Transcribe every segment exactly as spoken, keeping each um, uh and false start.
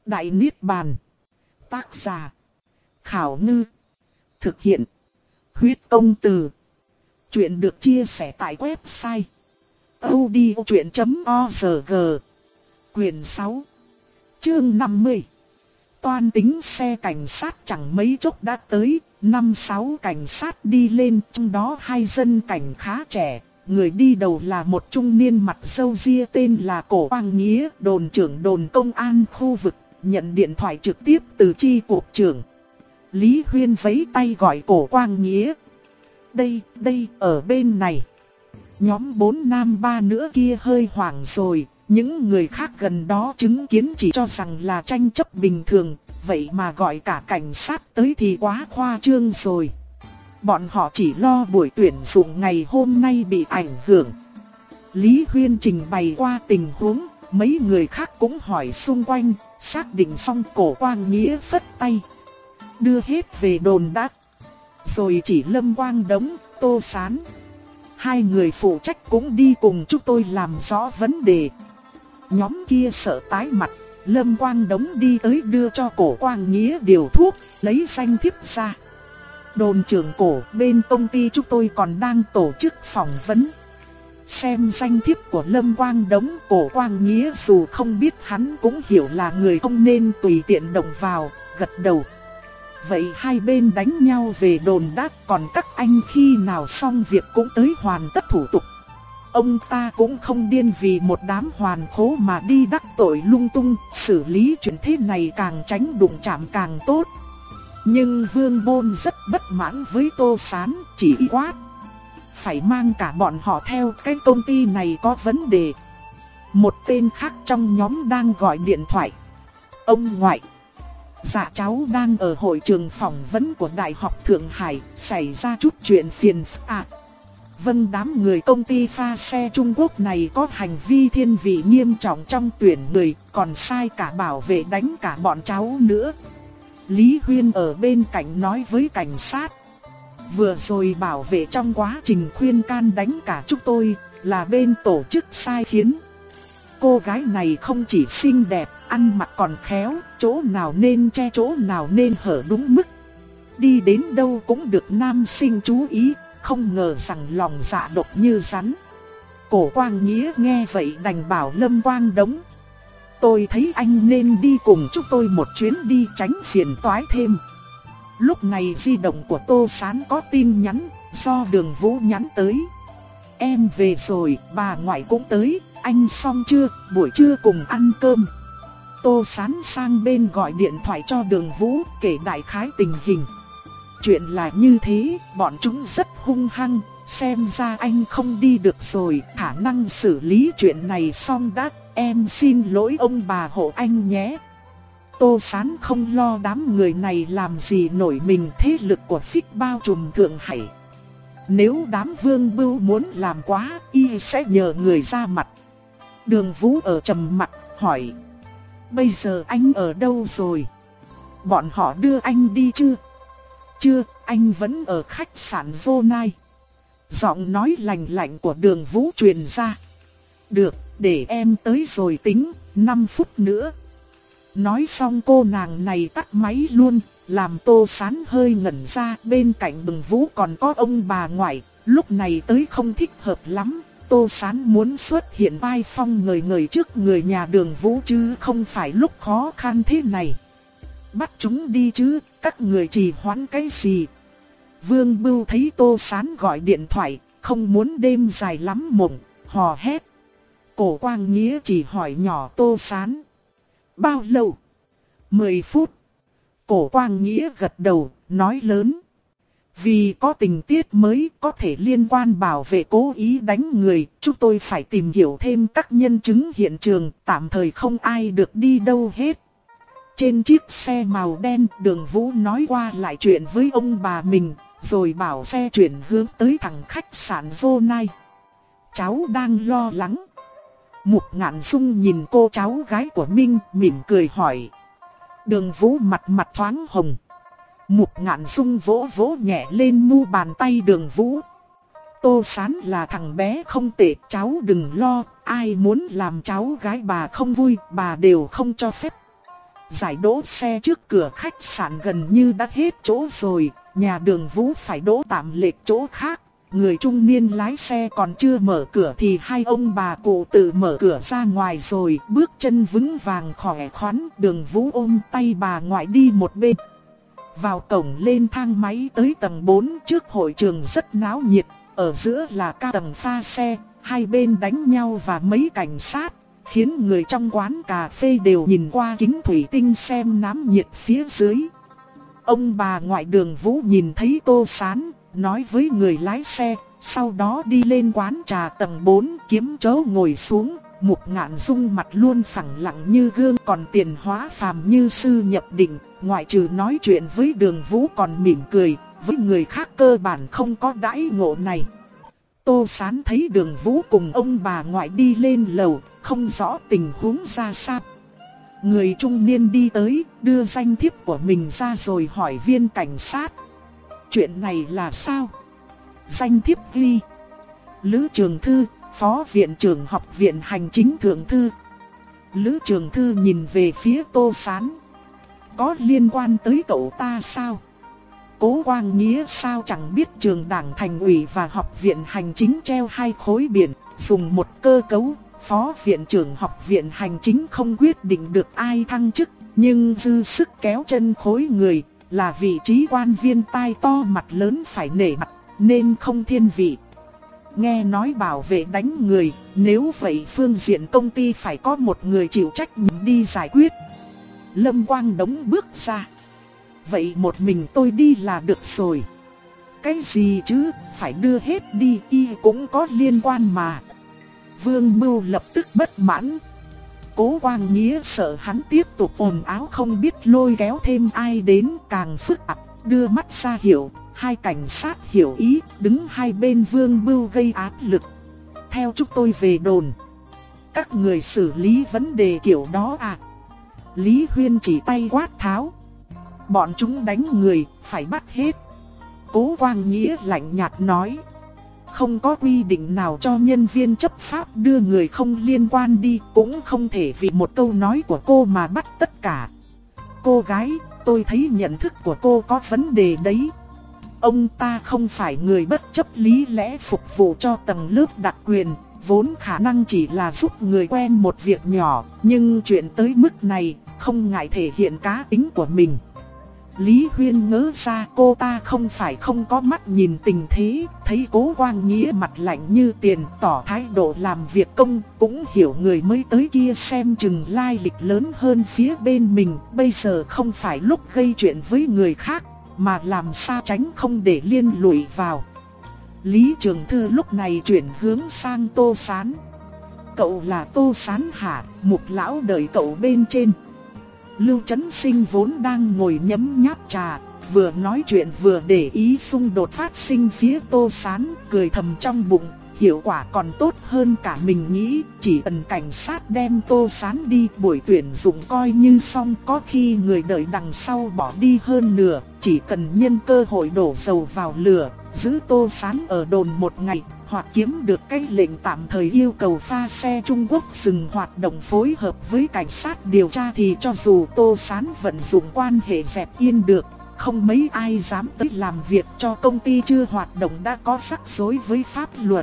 Đại Niết Bàn. Tác giả. Khảo Ngư. Thực hiện. Huyết Công Từ. Chuyện được chia sẻ tại website audiochuyện chấm org. Quyền sáu. Chương năm mươi. Toan tính xe cảnh sát chẳng mấy chốc đã tới, năm sáu cảnh sát đi lên, trong đó hai dân cảnh khá trẻ. Người đi đầu là một trung niên mặt râu ria tên là Cổ Quang Nghĩa, đồn trưởng đồn công an khu vực, nhận điện thoại trực tiếp từ chi cục trưởng. Lý Huyên vẫy tay gọi Cổ Quang Nghĩa. Đây, đây, ở bên này. Nhóm bốn nam ba nữa kia hơi hoảng rồi, những người khác gần đó chứng kiến chỉ cho rằng là tranh chấp bình thường, vậy mà gọi cả cảnh sát tới thì quá khoa trương rồi. Bọn họ chỉ lo buổi tuyển dụng ngày hôm nay bị ảnh hưởng. Lý Huyên trình bày qua tình huống, mấy người khác cũng hỏi xung quanh, xác định xong Cổ Quang Nghĩa phất tay. Đưa hết về đồn đát. Rồi chỉ Lâm Quang Đống, Tô Sán. Hai người phụ trách cũng đi cùng chúng tôi làm rõ vấn đề. Nhóm kia sợ tái mặt, Lâm Quang Đống đi tới đưa cho Cổ Quang Nghĩa điều thuốc, lấy danh thiếp ra. Đồn trưởng Cổ, bên công ty chúng tôi còn đang tổ chức phỏng vấn. Xem danh thiếp của Lâm Quang Đống, Cổ Quang Nghĩa dù không biết hắn cũng hiểu là người không nên tùy tiện động vào, gật đầu. Vậy hai bên đánh nhau về đồn đát, còn các anh khi nào xong việc cũng tới hoàn tất thủ tục. Ông ta cũng không điên vì một đám hoàn khố mà đi đắc tội lung tung, xử lý chuyện thế này càng tránh đụng chạm càng tốt. Nhưng Vương Bôn rất bất mãn với Tô Sán, chỉ quát. Phải mang cả bọn họ theo, cái công ty này có vấn đề. Một tên khác trong nhóm đang gọi điện thoại. Ông ngoại. Dạ cháu đang ở hội trường phỏng vấn của Đại học Thượng Hải, xảy ra chút chuyện phiền phức à. Vâng, đám người công ty pha xe Trung Quốc này có hành vi thiên vị nghiêm trọng trong tuyển người, còn sai cả bảo vệ đánh cả bọn cháu nữa. Lý Huyên ở bên cạnh nói với cảnh sát. Vừa rồi bảo vệ trong quá trình khuyên can đánh cả chúng tôi, là bên tổ chức sai khiến. Cô gái này không chỉ xinh đẹp, ăn mặc còn khéo, chỗ nào nên che chỗ nào nên hở đúng mức. Đi đến đâu cũng được nam sinh chú ý, không ngờ rằng lòng dạ độc như rắn. Cổ Quang Nghĩa nghe vậy đành bảo Lâm Quang Đống. Tôi thấy anh nên đi cùng chúng tôi một chuyến đi tránh phiền toái thêm. Lúc này di động của Tô Sán có tin nhắn, do Đường Vũ nhắn tới. Em về rồi, bà ngoại cũng tới, anh xong chưa, buổi trưa cùng ăn cơm. Tô Sán sang bên gọi điện thoại cho Đường Vũ, kể đại khái tình hình. Chuyện là như thế, bọn chúng rất hung hăng, xem ra anh không đi được rồi, khả năng xử lý chuyện này xong đã, em xin lỗi ông bà hộ anh nhé. Tô Sán không lo đám người này làm gì nổi mình, thế lực của Phích bao trùm Thượng Hải. Nếu đám Vương Bưu muốn làm quá, y sẽ nhờ người ra mặt. Đường Vũ ở trầm mặc, hỏi. Bây giờ anh ở đâu rồi? Bọn họ đưa anh đi chưa? Chưa, anh vẫn ở khách sạn Vô Nai. Giọng nói lạnh lạnh của Đường Vũ truyền ra. Được, để em tới rồi tính, năm phút nữa. Nói xong cô nàng này tắt máy luôn, làm Tô Sán hơi ngẩn ra. Bên cạnh Đường Vũ còn có ông bà ngoại, lúc này tới không thích hợp lắm. Tô Sán muốn xuất hiện vai phong ngời ngời trước người nhà Đường Vũ chứ không phải lúc khó khăn thế này. Bắt chúng đi chứ, các người trì hoãn cái gì? Vương Bưu thấy Tô Sán gọi điện thoại, không muốn đêm dài lắm mộng, hò hét. Cổ Quang Nghĩa chỉ hỏi nhỏ Tô Sán. Bao lâu? Mười phút. Cổ Quang Nghĩa gật đầu, nói lớn. Vì có tình tiết mới có thể liên quan bảo vệ cố ý đánh người, chúng tôi phải tìm hiểu thêm các nhân chứng hiện trường, tạm thời không ai được đi đâu hết. Trên chiếc xe màu đen, Đường Vũ nói qua lại chuyện với ông bà mình, rồi bảo xe chuyển hướng tới thẳng khách sạn Vô Nai. Cháu đang lo lắng. Mục Ngạn Dung nhìn cô cháu gái của Minh, mỉm cười hỏi. Đường Vũ mặt mặt thoáng hồng. Mục Ngạn Dung vỗ vỗ nhẹ lên mu bàn tay Đường Vũ. Tô Sán là thằng bé không tệ, cháu đừng lo, ai muốn làm cháu gái bà không vui, bà đều không cho phép. Giải đỗ xe trước cửa khách sạn gần như đã hết chỗ rồi, nhà Đường Vũ phải đỗ tạm lệch chỗ khác. Người trung niên lái xe còn chưa mở cửa thì hai ông bà cụ tự mở cửa ra ngoài rồi, bước chân vững vàng khỏe khoắn. Đường Vũ ôm tay bà ngoại đi một bên. Vào cổng lên thang máy tới tầng bốn, trước hội trường rất náo nhiệt, ở giữa là ca tầng pha xe, hai bên đánh nhau và mấy cảnh sát, khiến người trong quán cà phê đều nhìn qua kính thủy tinh xem náo nhiệt phía dưới. Ông bà ngoại Đường Vũ nhìn thấy Tô Sán, nói với người lái xe, sau đó đi lên quán trà tầng bốn kiếm chỗ ngồi xuống. Mục Ngạn Dung mặt luôn phẳng lặng như gương, còn Tiền Hóa Phàm như sư nhập định, ngoại trừ nói chuyện với Đường Vũ còn mỉm cười, với người khác cơ bản không có đãi ngộ này. Tô Sán thấy Đường Vũ cùng ông bà ngoại đi lên lầu, không rõ tình huống ra sao. Người trung niên đi tới, đưa danh thiếp của mình ra rồi hỏi viên cảnh sát. Chuyện này là sao? Danh thiếp ghi: Lữ Trường Thư, Phó Viện trưởng Học viện Hành chính Thượng Thư. Lữ Trường Thư nhìn về phía Tô Sán. Có liên quan tới cậu ta sao? Cố Quang Nghĩa sao chẳng biết trường đảng thành ủy và Học viện Hành chính treo hai khối biển, dùng một cơ cấu. Phó Viện trưởng Học viện Hành chính không quyết định được ai thăng chức, nhưng dư sức kéo chân khối người, là vị trí quan viên tai to mặt lớn phải nể mặt, nên không thiên vị. Nghe nói bảo vệ đánh người, nếu vậy phương diện công ty phải có một người chịu trách nhiệm đi giải quyết. Lâm Quang Đống bước ra. Vậy một mình tôi đi là được rồi. Cái gì chứ, phải đưa hết đi, y cũng có liên quan mà. Vương Mưu lập tức bất mãn. Cố Quang Nghĩa sợ hắn tiếp tục ồn ào không biết lôi kéo thêm ai đến càng phức tạp, đưa mắt ra hiệu. Hai cảnh sát hiểu ý, đứng hai bên Vương Mưu gây áp lực. Theo chúng tôi về đồn. Các người xử lý vấn đề kiểu đó à? Lý Huyên chỉ tay quát tháo. Bọn chúng đánh người, phải bắt hết. Cố Quang Nghĩa lạnh nhạt nói. Không có quy định nào cho nhân viên chấp pháp đưa người không liên quan đi, cũng không thể vì một câu nói của cô mà bắt tất cả. Cô gái, tôi thấy nhận thức của cô có vấn đề đấy. Ông ta không phải người bất chấp lý lẽ phục vụ cho tầng lớp đặc quyền, vốn khả năng chỉ là giúp người quen một việc nhỏ, nhưng chuyện tới mức này, không ngại thể hiện cá tính của mình. Lý Huyên ngỡ ra cô ta không phải không có mắt nhìn tình thế, thấy Cố Quang Nghĩa mặt lạnh như tiền tỏ thái độ làm việc công, cũng hiểu người mới tới kia xem chừng lai lịch lớn hơn phía bên mình, bây giờ không phải lúc gây chuyện với người khác, mà làm sao tránh không để liên lụy vào. Lý Trường Thư lúc này chuyển hướng sang Tô Sán. Cậu là Tô Sán hả? Mục lão đợi cậu bên trên. Lưu Chấn Sinh vốn đang ngồi nhấm nháp trà, vừa nói chuyện vừa để ý xung đột phát sinh phía Tô Sán, cười thầm trong bụng, hiệu quả còn tốt hơn cả mình nghĩ, chỉ cần cảnh sát đem Tô Sán đi, buổi tuyển dụng coi như xong, có khi người đợi đằng sau bỏ đi hơn nửa, chỉ cần nhân cơ hội đổ dầu vào lửa, giữ Tô Sán ở đồn một ngày, hoặc kiếm được cái lệnh tạm thời yêu cầu pha xe Trung Quốc dừng hoạt động phối hợp với cảnh sát điều tra, thì cho dù Tô Sán vận dụng quan hệ dẹp yên được, không mấy ai dám tới làm việc cho công ty chưa hoạt động đã có rắc rối với pháp luật.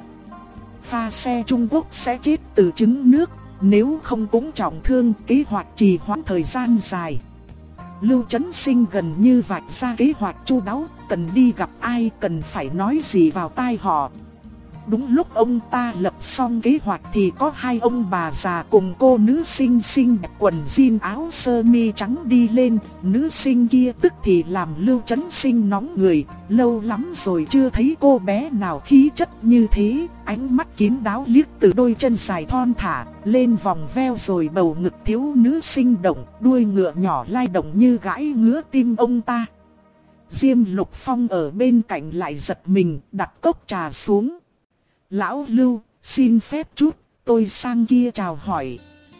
Pha xe Trung Quốc sẽ chết từ trứng nước, nếu không cũng trọng thương, kế hoạch trì hoãn thời gian dài. Lưu Chấn Sinh gần như vạch ra kế hoạch chu đáo, cần đi gặp ai, cần phải nói gì vào tai họ. Đúng lúc ông ta lập xong kế hoạch thì có hai ông bà già cùng cô nữ sinh xinh đẹp quần jean áo sơ mi trắng đi lên. Nữ sinh kia tức thì làm Lưu Chấn Sinh nóng người, lâu lắm rồi chưa thấy cô bé nào khí chất như thế. Ánh mắt kín đáo liếc từ đôi chân dài thon thả lên vòng veo rồi bầu ngực thiếu nữ sinh động, đuôi ngựa nhỏ lay động như gãi ngứa tim ông ta. Diêm Lục Phong ở bên cạnh lại giật mình, đặt cốc trà xuống. Lão Lưu, xin phép chút, tôi sang kia chào hỏi.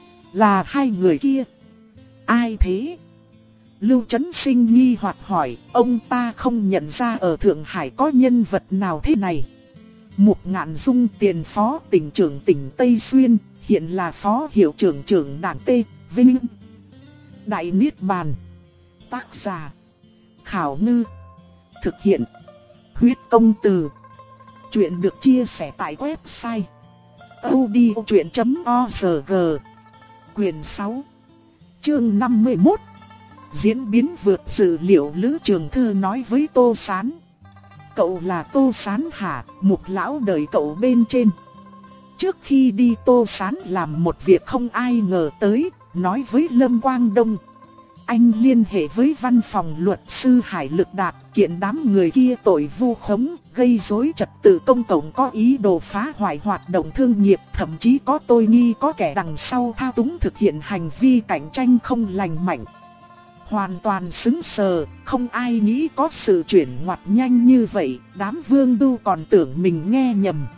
Là hai người kia. Ai thế? Lưu Chấn Sinh nghi hoặc hỏi, ông ta không nhận ra ở Thượng Hải có nhân vật nào thế này. Mục Ngạn Dung, tiền phó tỉnh trưởng tỉnh Tây Xuyên, hiện là phó hiệu trưởng trưởng đảng T. Vinh. Đại Niết Bàn. Tác giả Khảo Ngư. Thực hiện Huyết Công Từ. Chuyện được chia sẻ tại website audiochuyện chấm org. Quyền sáu, chương năm mươi mốt. Diễn biến vượt dự liệu. Lữ Trường Thư nói với Tô Sán: "Cậu là Tô Sán hả?" Mục lão đợi cậu bên trên. Trước khi đi, Tô Sán làm một việc không ai ngờ tới, nói với Lâm Quang Đông: "Anh liên hệ với văn phòng luật sư Hải Lực Đạt, kiện đám người kia tội vu khống, gây rối trật tự công cộng, có ý đồ phá hoại hoạt động thương nghiệp, thậm chí có tôi nghi có kẻ đằng sau thao túng thực hiện hành vi cạnh tranh không lành mạnh." Hoàn toàn sững sờ, không ai nghĩ có sự chuyển ngoặt nhanh như vậy, đám Vương Bưu còn tưởng mình nghe nhầm.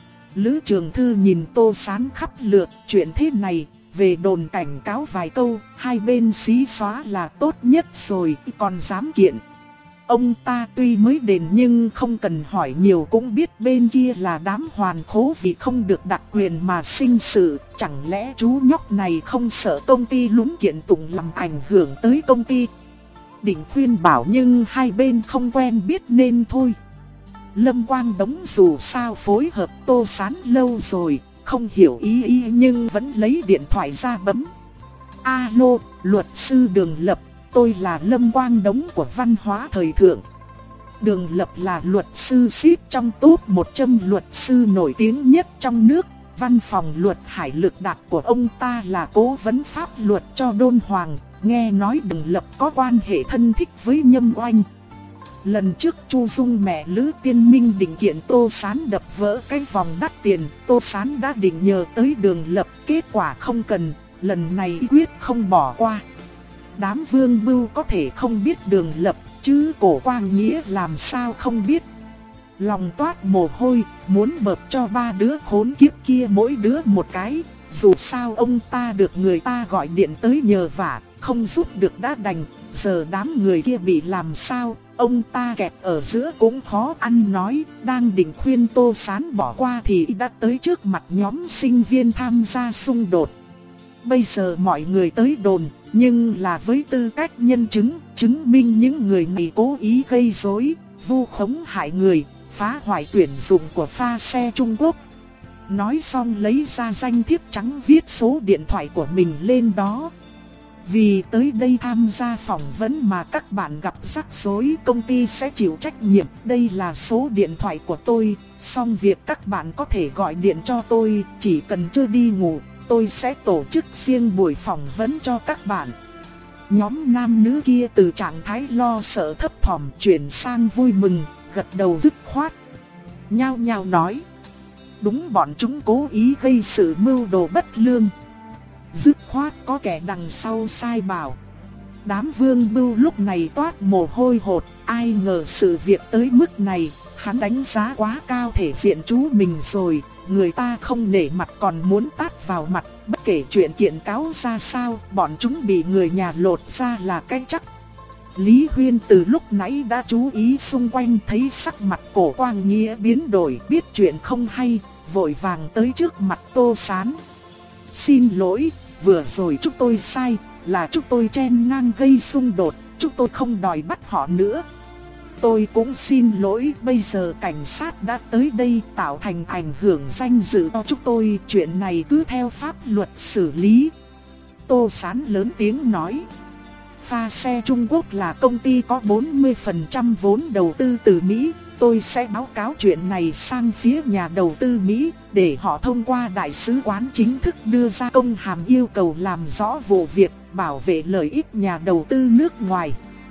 Lữ Trường Thư nhìn Tô Sán khắp lượt: "Chuyện thế này, về đồn cảnh cáo vài câu, hai bên xí xóa là tốt nhất rồi, còn dám kiện. Ông ta tuy mới đền nhưng không cần hỏi nhiều cũng biết bên kia là đám hoàn khố vì không được đặc quyền mà sinh sự. Chẳng lẽ chú nhóc này không sợ công ty lúng kiện tụng làm ảnh hưởng tới công ty?" Định khuyên bảo nhưng hai bên không quen biết nên thôi. Lâm Quang Đống dù sao phối hợp Tô Sán lâu rồi, không hiểu ý ý nhưng vẫn lấy điện thoại ra bấm. "Alo, luật sư Đường Lập, tôi là Lâm Quang Đống của Văn Hóa Thời Thượng." Đường Lập là luật sư ship trong top một trăm luật sư nổi tiếng nhất trong nước. Văn phòng luật Hải Lực Đạt của ông ta là cố vấn pháp luật cho Đôn Hoàng. Nghe nói Đường Lập có quan hệ thân thích với Nhâm Oanh. Lần trước Chu Dung mẹ Lữ Tiên Minh định kiện Tô Sán đập vỡ cái vòng đắt tiền, Tô Sán đã định nhờ tới Đường Lập, kết quả không cần, lần này quyết không bỏ qua. Đám Vương Bưu có thể không biết Đường Lập, chứ Cổ Quang Nghĩa làm sao không biết. Lòng toát mồ hôi, muốn bợp cho ba đứa khốn kiếp kia mỗi đứa một cái. Dù sao ông ta được người ta gọi điện tới nhờ vả, không giúp được đã đành. Giờ đám người kia bị làm sao, ông ta kẹt ở giữa cũng khó ăn nói. Đang định khuyên Tô Sán bỏ qua thì đã tới trước mặt nhóm sinh viên tham gia xung đột. Bây giờ mọi người tới đồn, nhưng là với tư cách nhân chứng, chứng minh những người này cố ý gây rối, vu khống hại người, phá hoại tuyển dụng của pha xe Trung Quốc. Nói xong lấy ra danh thiếp trắng viết số điện thoại của mình lên đó. "Vì tới đây tham gia phỏng vấn mà các bạn gặp rắc rối, công ty sẽ chịu trách nhiệm. Đây là số điện thoại của tôi, xong việc các bạn có thể gọi điện cho tôi, chỉ cần chưa đi ngủ, tôi sẽ tổ chức riêng buổi phỏng vấn cho các bạn." Nhóm nam nữ kia từ trạng thái lo sợ thấp thỏm chuyển sang vui mừng, gật đầu dứt khoát. Nhao nhao nói: "Đúng, bọn chúng cố ý gây sự mưu đồ bất lương. Dứt khoát có kẻ đằng sau sai bảo." Đám Vương Bưu lúc này toát mồ hôi hột, ai ngờ sự việc tới mức này, hắn đánh giá quá cao thể diện chú mình rồi. Người ta không nể mặt còn muốn tát vào mặt, bất kể chuyện kiện cáo ra sao, bọn chúng bị người nhà lột ra là cái chắc. Lý Huyên từ lúc nãy đã chú ý xung quanh, thấy sắc mặt Cổ Quang Nghĩa biến đổi, biết chuyện không hay, vội vàng tới trước mặt Tô Sán. "Xin lỗi, vừa rồi chúng tôi sai, là chúng tôi chen ngang gây xung đột, chúng tôi không đòi bắt họ nữa. Tôi cũng xin lỗi, bây giờ cảnh sát đã tới đây tạo thành ảnh hưởng danh dự cho chúng tôi, chuyện này cứ theo pháp luật xử lý." Tô Sán lớn tiếng nói: "Pha xe Trung Quốc là công ty có bốn mươi phần trăm vốn đầu tư từ Mỹ. Tôi sẽ báo cáo chuyện này sang phía nhà đầu tư Mỹ, để họ thông qua đại sứ quán chính thức đưa ra công hàm yêu cầu làm rõ vụ việc, bảo vệ lợi ích nhà đầu tư nước ngoài."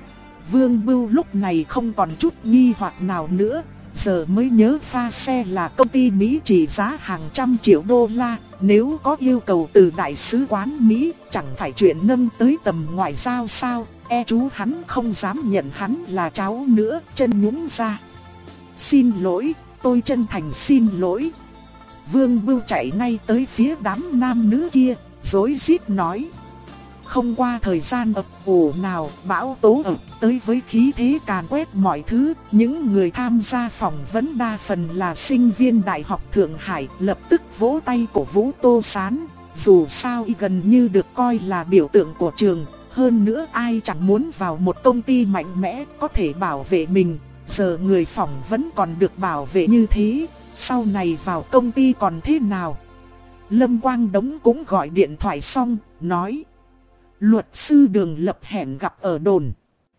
Vương Bưu lúc này không còn chút nghi hoặc nào nữa, giờ mới nhớ pha xe là công ty Mỹ trị giá hàng trăm triệu đô la. Nếu có yêu cầu từ đại sứ quán Mỹ, chẳng phải chuyện nâng tới tầm ngoại giao sao? E chú hắn không dám nhận hắn là cháu nữa, chân nhũn ra. "Xin lỗi, tôi chân thành xin lỗi." Vương Bưu chạy ngay tới phía đám nam nữ kia, rối rít nói. Không qua thời gian ập ủ nào, bão tố ập tới với khí thế càn quét mọi thứ. Những người tham gia phỏng vấn đa phần là sinh viên Đại học Thượng Hải, lập tức vỗ tay cổ vũ Tô Sán. Dù sao y gần như được coi là biểu tượng của trường, Hơn nữa ai chẳng muốn vào một công ty mạnh mẽ có thể bảo vệ mình. Giờ người phỏng vẫn còn được bảo vệ như thế, sau này vào công ty còn thế nào? Lâm Quang Đống cũng gọi điện thoại xong, nói: luật sư Đường Lập hẹn gặp ở đồn.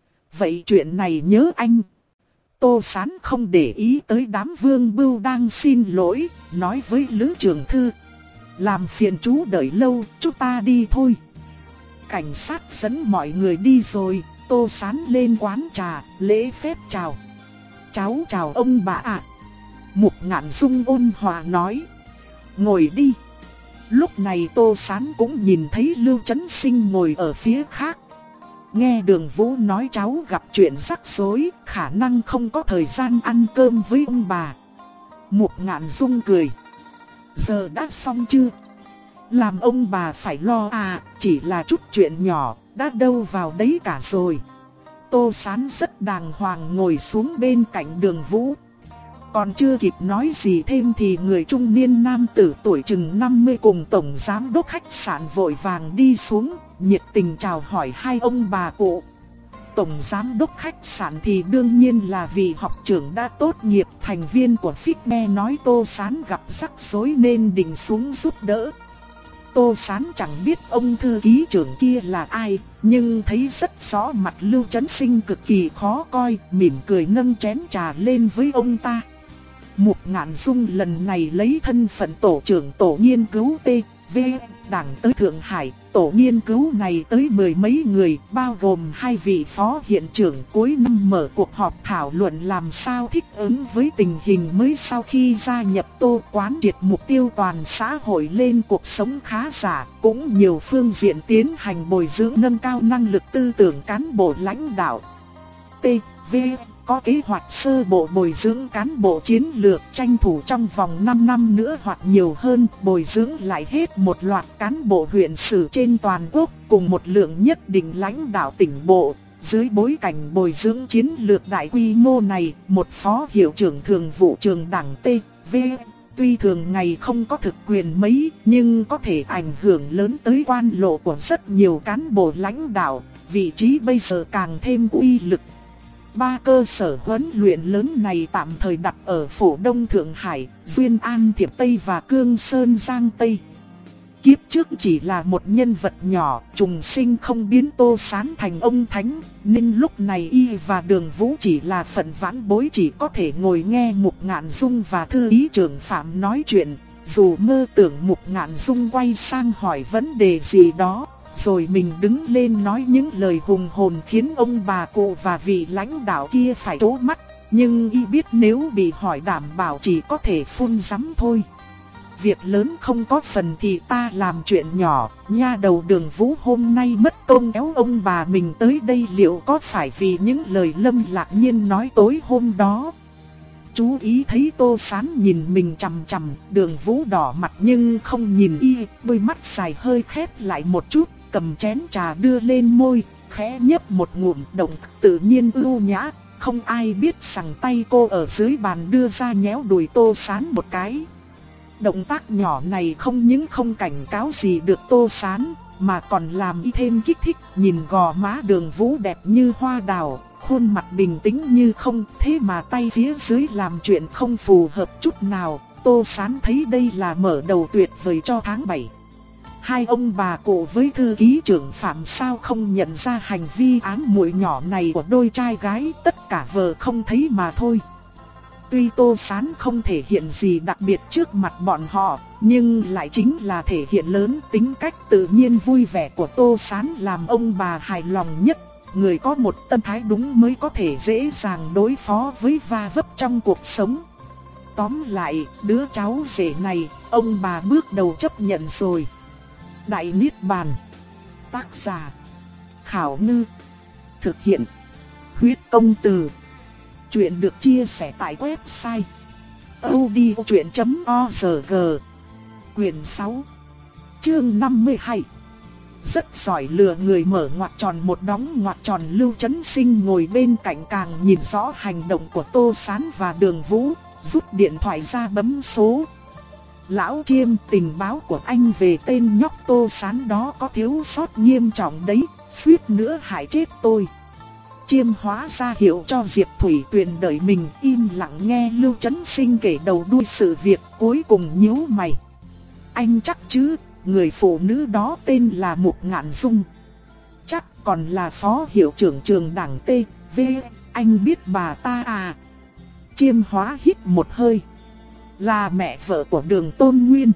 Vậy chuyện này nhớ anh. Tô Sán không để ý tới đám Vương Bưu đang xin lỗi, nói với Lữ Trường Thư: làm phiền chú đợi lâu, chúng ta đi thôi. Cảnh sát dẫn mọi người đi rồi, Tô Sán lên quán trà, lễ phép chào. Cháu chào ông bà ạ. Mục Ngạn Dung ôn hòa nói: ngồi đi. Lúc này Tô Sán cũng nhìn thấy Lưu Chấn Sinh ngồi ở phía khác. Nghe Đường Vũ nói cháu gặp chuyện rắc rối, khả năng không có thời gian ăn cơm với ông bà. Mục Ngạn Dung cười: giờ đã xong chưa? Làm ông bà phải lo à, chỉ là chút chuyện nhỏ, đã đâu vào đấy cả rồi. Tô Sán rất đàng hoàng ngồi xuống bên cạnh Đường Vũ. Còn chưa kịp nói gì thêm thì người trung niên nam tử tuổi chừng năm mươi cùng tổng giám đốc khách sạn vội vàng đi xuống, nhiệt tình chào hỏi hai ông bà cụ. Tổng giám đốc khách sạn thì đương nhiên là vị học trưởng đã tốt nghiệp, thành viên của Fitme, nói Tô Sán gặp rắc rối nên định xuống giúp đỡ. Tô Sán chẳng biết ông thư ký trưởng kia là ai, nhưng thấy rất rõ mặt Lưu Chấn Sinh cực kỳ khó coi, mỉm cười nâng chén trà lên với ông ta. Mục Ngạn Dung lần này lấy thân phận tổ trưởng tổ nghiên cứu T V đảng tới Thượng Hải. Tổ nghiên cứu này tới mười mấy người, bao gồm hai vị phó hiện trưởng, cuối năm mở cuộc họp thảo luận làm sao thích ứng với tình hình mới sau khi gia nhập Tô, quán triệt mục tiêu toàn xã hội lên cuộc sống khá giả, cũng nhiều phương diện tiến hành bồi dưỡng nâng cao năng lực tư tưởng cán bộ lãnh đạo. T V có kế hoạch sơ bộ bồi dưỡng cán bộ chiến lược, tranh thủ trong vòng năm năm nữa hoặc nhiều hơn bồi dưỡng lại hết một loạt cán bộ huyện sử trên toàn quốc cùng một lượng nhất định lãnh đạo tỉnh bộ. Dưới bối cảnh bồi dưỡng chiến lược đại quy mô này, một phó hiệu trưởng thường vụ trường đảng T V tuy thường ngày không có thực quyền mấy nhưng có thể ảnh hưởng lớn tới quan lộ của rất nhiều cán bộ lãnh đạo, vị trí bây giờ càng thêm uy lực. Ba cơ sở huấn luyện lớn này tạm thời đặt ở Phổ Đông Thượng Hải, Duyên An Thiệp Tây và Cương Sơn Giang Tây. Kiếp trước chỉ là một nhân vật nhỏ, trùng sinh không biến Tô Sán thành ông thánh, nên lúc này y và Đường Vũ chỉ là phận vãn bối, chỉ có thể ngồi nghe Mục Ngạn Dung và thư ý trưởng Phạm nói chuyện, dù mơ tưởng Mục Ngạn Dung quay sang hỏi vấn đề gì đó. Rồi mình đứng lên nói những lời hùng hồn khiến ông bà cụ và vị lãnh đạo kia phải trố mắt. Nhưng y biết nếu bị hỏi đảm bảo chỉ có thể phun rắm thôi. Việc lớn không có phần thì ta làm chuyện nhỏ. Nha đầu Đường Vũ hôm nay mất công kéo ông bà mình tới đây, liệu có phải vì những lời Lâm Lạc Nhiên nói tối hôm đó? Chú ý thấy Tô Sán nhìn mình chằm chằm, Đường Vũ đỏ mặt nhưng không nhìn y, đôi mắt dài hơi khép lại một chút, cầm chén trà đưa lên môi, khẽ nhấp một ngụm, động tự nhiên ưu nhã, không ai biết rằng tay cô ở dưới bàn đưa ra nhéo đùi Tô Sán một cái. Động tác nhỏ này không những không cảnh cáo gì được Tô Sán, mà còn làm y thêm kích thích, nhìn gò má Đường Vũ đẹp như hoa đào, khuôn mặt bình tĩnh như không, thế mà tay phía dưới làm chuyện không phù hợp chút nào. Tô Sán thấy đây là mở đầu tuyệt vời cho tháng bảy. Hai ông bà cụ với thư ký trưởng Phạm sao không nhận ra hành vi ám muội nhỏ này của đôi trai gái, tất cả vờ không thấy mà thôi. Tuy Tô Sán không thể hiện gì đặc biệt trước mặt bọn họ, nhưng lại chính là thể hiện lớn tính cách tự nhiên vui vẻ của Tô Sán làm ông bà hài lòng nhất. Người có một tâm thái đúng mới có thể dễ dàng đối phó với va vấp trong cuộc sống. Tóm lại, đứa cháu rể này, ông bà bước đầu chấp nhận rồi. Đại Niết Bàn. Tác giả: Khảo Ngư. Thực hiện: Huyết Công Từ. Chuyện được chia sẻ tại website audiochuyện chấm org. Quyền sáu, chương năm mươi hai. Rất giỏi lừa người, mở ngoặc tròn một đóng ngoặc tròn. Lưu Chấn Sinh ngồi bên cạnh càng nhìn rõ hành động của Tô Sán và Đường Vũ, rút điện thoại ra bấm số. Lão Chiêm, tình báo của anh về tên nhóc Tô Sán đó có thiếu sót nghiêm trọng đấy, suýt nữa hại chết tôi. Chiêm Hóa ra hiệu cho Diệp Thủy Tuyền đợi mình, im lặng nghe Lưu Chấn Sinh kể đầu đuôi sự việc, cuối cùng nhíu mày. Anh chắc chứ, người phụ nữ đó tên là Mục Ngạn Dung. Chắc còn là phó hiệu trưởng trường đảng T V, anh biết bà ta à? Chiêm Hóa hít một hơi. Là mẹ vợ của Đường Tôn Nguyên.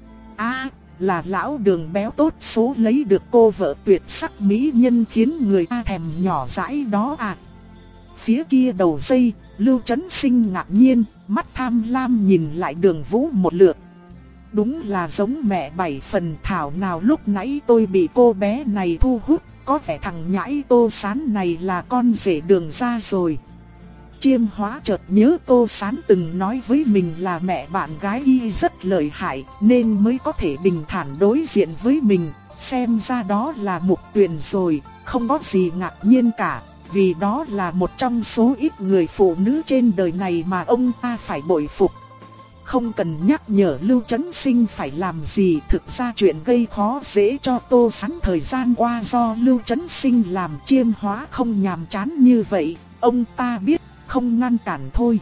À, là lão Đường béo tốt số lấy được cô vợ tuyệt sắc mỹ nhân khiến người ta thèm nhỏ dãi đó à? Phía kia đầu dây, Lưu Chấn Sinh ngạc nhiên, mắt tham lam nhìn lại Đường Vũ một lượt. Đúng là giống mẹ bảy phần, thảo nào lúc nãy tôi bị cô bé này thu hút, có vẻ thằng nhãi Tô Sán này là con rể Đường ra rồi. Chiêm Hóa chợt nhớ Tô Sán từng nói với mình là mẹ bạn gái y rất lợi hại, nên mới có thể bình thản đối diện với mình, xem ra đó là Mục Tuyền rồi, không có gì ngạc nhiên cả, vì đó là một trong số ít người phụ nữ trên đời này mà ông ta phải bội phục. Không cần nhắc nhở Lưu Chấn Sinh phải làm gì, thực ra chuyện gây khó dễ cho Tô Sán thời gian qua do Lưu Chấn Sinh làm. Chiêm Hóa không nhàm chán như vậy, ông ta biết không ngăn cản thôi.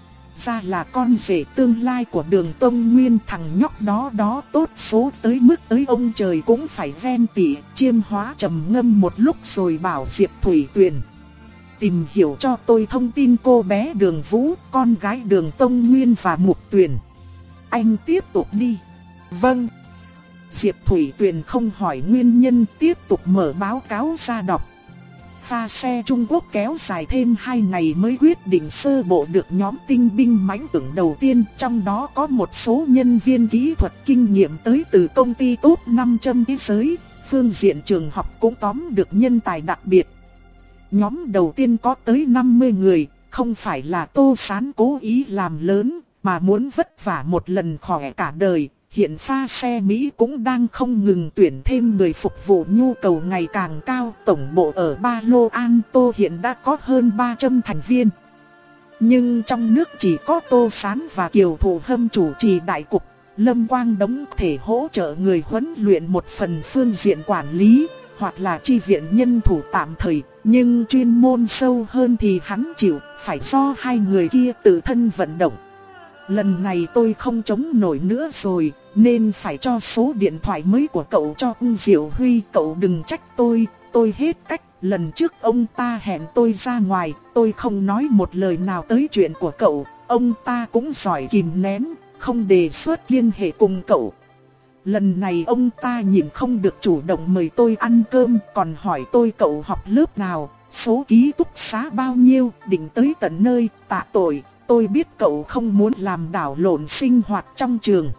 Ra là con rể tương lai của Đường Tông Nguyên, thằng nhóc đó đó tốt số tới mức tới ông trời cũng phải ghen tị. Chiêm Hóa trầm ngâm một lúc rồi bảo Diệp Thủy Tuyền tìm hiểu cho tôi thông tin cô bé Đường Vũ, con gái Đường Tông Nguyên và Mục Tuyền. Anh tiếp tục đi. Vâng. Diệp Thủy Tuyền không hỏi nguyên nhân, tiếp tục mở báo cáo ra đọc. Pha xe Trung Quốc kéo dài thêm hai ngày mới quyết định sơ bộ được nhóm tinh binh mãnh tưởng đầu tiên, trong đó có một số nhân viên kỹ thuật kinh nghiệm tới từ công ty top năm trăm thế giới, phương diện trường học cũng tóm được nhân tài đặc biệt. Nhóm đầu tiên có tới năm mươi người, không phải là Tô Sán cố ý làm lớn, mà muốn vất vả một lần khỏe cả đời. Hiện pha xe Mỹ cũng đang không ngừng tuyển thêm người phục vụ nhu cầu ngày càng cao. Tổng bộ ở Ba Lô An Tô hiện đã có hơn ba trăm thành viên. Nhưng trong nước chỉ có Tô Sán và Kiều Thụ Hâm chủ trì đại cục. Lâm Quang Đống thể hỗ trợ người huấn luyện một phần phương diện quản lý, hoặc là chi viện nhân thủ tạm thời. Nhưng chuyên môn sâu hơn thì hắn chịu, phải do hai người kia tự thân vận động. Lần này tôi không chống nổi nữa rồi, nên phải cho số điện thoại mới của cậu cho ông Diệu Huy. Cậu đừng trách tôi, tôi hết cách. Lần trước ông ta hẹn tôi ra ngoài, tôi không nói một lời nào tới chuyện của cậu. Ông ta cũng giỏi kìm nén, không đề xuất liên hệ cùng cậu. Lần này ông ta nhìn không được chủ động mời tôi ăn cơm, còn hỏi tôi cậu học lớp nào, số ký túc xá bao nhiêu, định tới tận nơi. Tạ tội, tôi biết cậu không muốn làm đảo lộn sinh hoạt trong trường.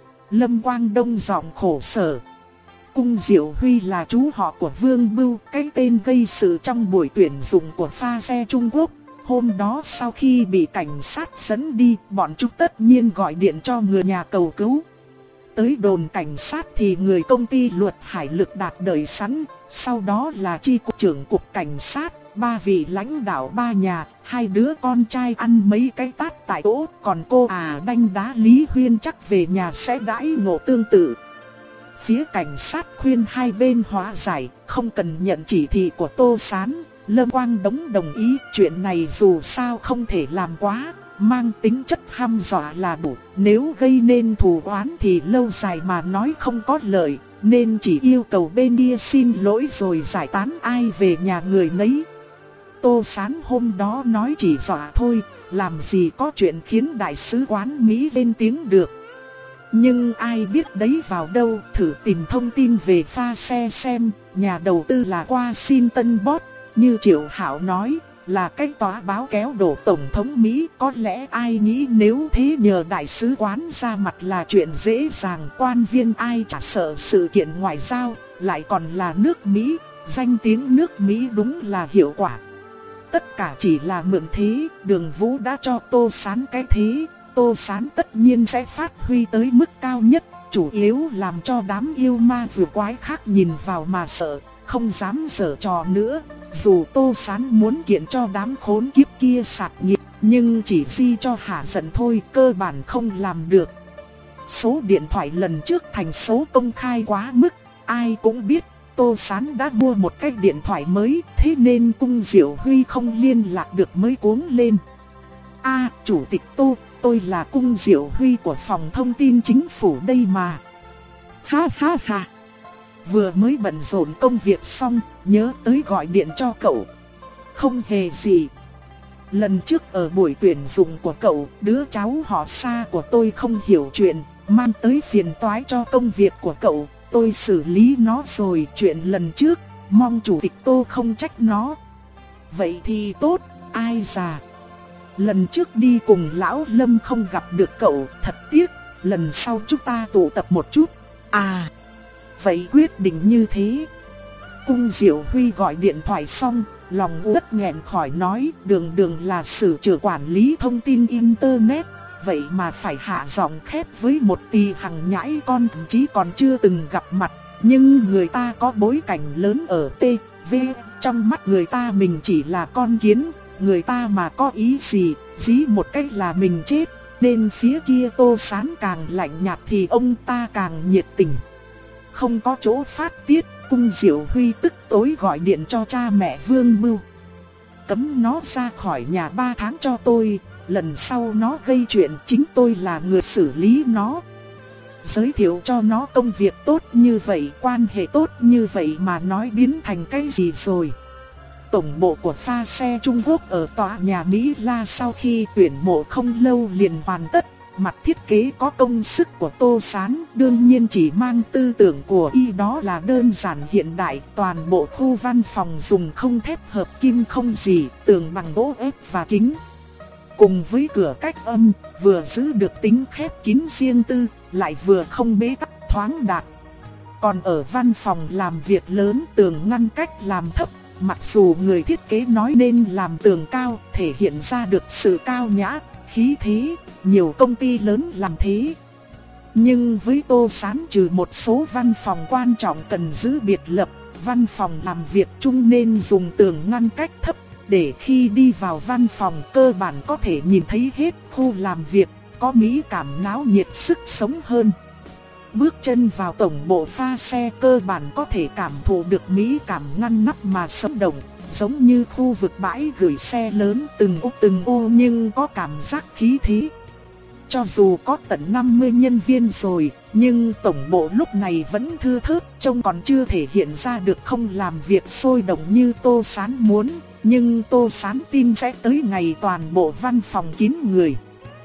Lâm Quang Đông giọng khổ sở. Cung Diệu Huy là chú họ của Vương Bưu, cái tên gây sự trong buổi tuyển dụng của pha xe Trung Quốc. Hôm đó sau khi bị cảnh sát dẫn đi, bọn chúng tất nhiên gọi điện cho người nhà cầu cứu. Tới đồn cảnh sát thì người công ty Luật Hải Lực Đạt đợi sẵn, sau đó là chi cục trưởng cục cảnh sát, ba vị lãnh đạo ba nhà, hai đứa con trai ăn mấy cái tát tại chỗ, còn cô à đanh đá Lý Huyên chắc về nhà sẽ đãi ngộ tương tự. Phía cảnh sát khuyên hai bên hóa giải, không cần nhận chỉ thị của Tô Sán. Lâm Quang Đống đồng ý, chuyện này dù sao không thể làm quá, mang tính chất hăm dọa là đủ. Nếu gây nên thù oán thì lâu dài mà nói không có lợi, nên chỉ yêu cầu bên kia xin lỗi rồi giải tán, ai về nhà người nấy. Tô Sán hôm đó nói chỉ dọa thôi, làm gì có chuyện khiến đại sứ quán Mỹ lên tiếng được. Nhưng ai biết đấy vào đâu, thử tìm thông tin về pha xe xem, nhà đầu tư là Washington Post, như Triệu Hạo nói, là cái tòa báo kéo đổ Tổng thống Mỹ. Có lẽ ai nghĩ nếu thế nhờ đại sứ quán ra mặt là chuyện dễ dàng, quan viên ai chả sợ sự kiện ngoại giao, lại còn là nước Mỹ, danh tiếng nước Mỹ đúng là hiệu quả. Tất cả chỉ là mượn thế, Đường Vũ đã cho Tô Sán cái thế, Tô Sán tất nhiên sẽ phát huy tới mức cao nhất, chủ yếu làm cho đám yêu ma vừa quái khác nhìn vào mà sợ, không dám giở trò nữa. Dù Tô Sán muốn kiện cho đám khốn kiếp kia sạt nghiệp, nhưng chỉ di cho hả giận thôi, cơ bản không làm được. Số điện thoại lần trước thành số công khai quá mức, ai cũng biết, Tô Sán đã mua một cái điện thoại mới, thế nên Cung Diệu Huy không liên lạc được mới cuống lên. A, Chủ tịch Tô, tôi là Cung Diệu Huy của phòng thông tin chính phủ đây mà. Ha ha ha. Vừa mới bận rộn công việc xong, nhớ tới gọi điện cho cậu. Không hề gì. Lần trước ở buổi tuyển dụng của cậu, đứa cháu họ Sa của tôi không hiểu chuyện, mang tới phiền toái cho công việc của cậu. Tôi xử lý nó rồi, chuyện lần trước, mong Chủ tịch Tô không trách nó. Vậy thì tốt, ai già. Lần trước đi cùng Lão Lâm không gặp được cậu, thật tiếc, lần sau chúng ta tụ tập một chút. À, vậy quyết định như thế. Cung Diệu Huy gọi điện thoại xong, lòng uất nghẹn khỏi nói, đường đường là sử trưởng quản lý thông tin Internet. Vậy mà phải hạ giọng khép với một tì hằng nhãi con thậm chí còn chưa từng gặp mặt. Nhưng người ta có bối cảnh lớn ở T, V, trong mắt người ta mình chỉ là con kiến. Người ta mà có ý gì, dí một cách là mình chết. Nên phía kia Tô Sán càng lạnh nhạt thì ông ta càng nhiệt tình. Không có chỗ phát tiết, Cung Diệu Huy tức tối gọi điện cho cha mẹ Vương Bưu. Cấm nó ra khỏi nhà ba tháng cho tôi. Lần sau nó gây chuyện chính tôi là người xử lý nó. Giới thiệu cho nó công việc tốt như vậy, quan hệ tốt như vậy mà nói biến thành cái gì rồi. Tổng bộ của pha xe Trung Quốc ở tòa nhà Mỹ La sau khi tuyển mộ không lâu liền hoàn tất. Mặt thiết kế có công sức của Tô Sán, đương nhiên chỉ mang tư tưởng của y, đó là đơn giản hiện đại. Toàn bộ khu văn phòng dùng không thép hợp kim không gì, tường bằng gỗ ép và kính. Cùng với cửa cách âm, vừa giữ được tính khép kín riêng tư, lại vừa không bế tắc thoáng đạt. Còn ở văn phòng làm việc lớn, tường ngăn cách làm thấp. Mặc dù người thiết kế nói nên làm tường cao, thể hiện ra được sự cao nhã, khí thế, nhiều công ty lớn làm thế. Nhưng với Tô Sán, trừ một số văn phòng quan trọng cần giữ biệt lập, văn phòng làm việc chung nên dùng tường ngăn cách thấp. Để khi đi vào văn phòng cơ bản có thể nhìn thấy hết khu làm việc, có mỹ cảm náo nhiệt sức sống hơn. Bước chân vào tổng bộ pha xe cơ bản có thể cảm thụ được mỹ cảm ngăn nắp mà sống động, giống như khu vực bãi gửi xe lớn từng ô từng ô nhưng có cảm giác khí thế. Cho dù có tận năm mươi nhân viên rồi, nhưng tổng bộ lúc này vẫn thưa thớt, trông còn chưa thể hiện ra được không làm việc sôi động như Tô Sán muốn. Nhưng Tô Sán tin sẽ tới ngày toàn bộ văn phòng kín người.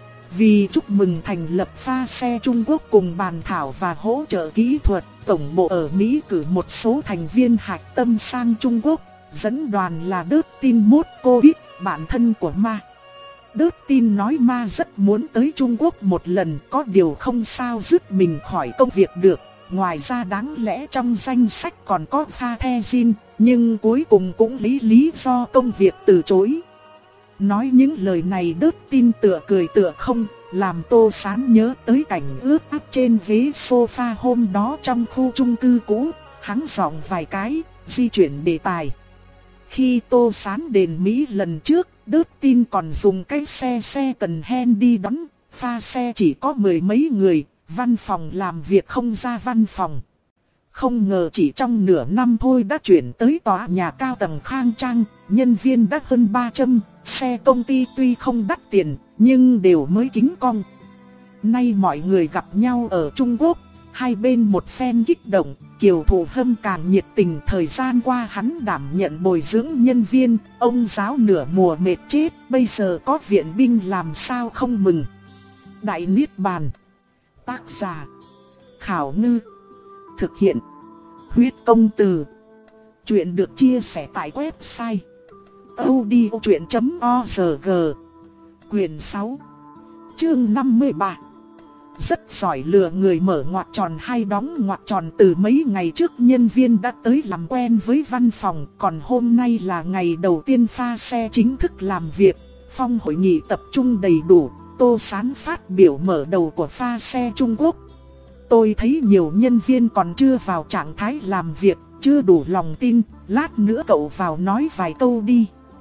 Vì chúc mừng thành lập pha xe Trung Quốc cùng bàn thảo và hỗ trợ kỹ thuật, tổng bộ ở Mỹ cử một số thành viên hạch tâm sang Trung Quốc, dẫn đoàn là Đớt Tin Mốt Covid, bạn thân của Ma. Đớt Tin nói Ma rất muốn tới Trung Quốc một lần, có điều không sao dứt mình khỏi công việc được. Ngoài ra đáng lẽ trong danh sách còn có Pha The Jin, nhưng cuối cùng cũng lý lý do công việc từ chối. Nói những lời này Đớt Tin tựa cười tựa không, làm Tô Sán nhớ tới cảnh ướt áp trên ghế sofa hôm đó trong khu chung cư cũ. Hắn giọng vài cái, di chuyển đề tài. Khi Tô Sán đến Mỹ lần trước, Đớt Tin còn dùng cái xe xe cần hen đi đón. Pha xe chỉ có mười mấy người, văn phòng làm việc không ra văn phòng. Không ngờ chỉ trong nửa năm thôi đã chuyển tới tòa nhà cao tầng khang trang, nhân viên đã hơn ba trăm, xe công ty tuy không đắt tiền, nhưng đều mới kính cong. Nay mọi người gặp nhau ở Trung Quốc, hai bên một phen kích động, Kiều Thụ Hâm càng nhiệt tình. Thời gian qua hắn đảm nhận bồi dưỡng nhân viên, ông giáo nửa mùa mệt chết, bây giờ có viện binh làm sao không mừng. Đại Niết Bàn. Tác giả Khảo Ngư. Thực hiện Huyết Công Từ. Chuyện được chia sẻ tại website audiochuyện chấm org. Quyền sáu, chương năm mươi ba. Rất giỏi lừa người mở ngoặc tròn hay đóng ngoặc tròn. Từ mấy ngày trước nhân viên đã tới làm quen với văn phòng, còn hôm nay là ngày đầu tiên pha xe chính thức làm việc. Phong hội nghị tập trung đầy đủ, Tô Sán phát biểu mở đầu của pha xe Trung Quốc. Tôi thấy nhiều nhân viên còn chưa vào trạng thái làm việc, chưa đủ lòng tin, lát nữa cậu vào nói vài câu đi.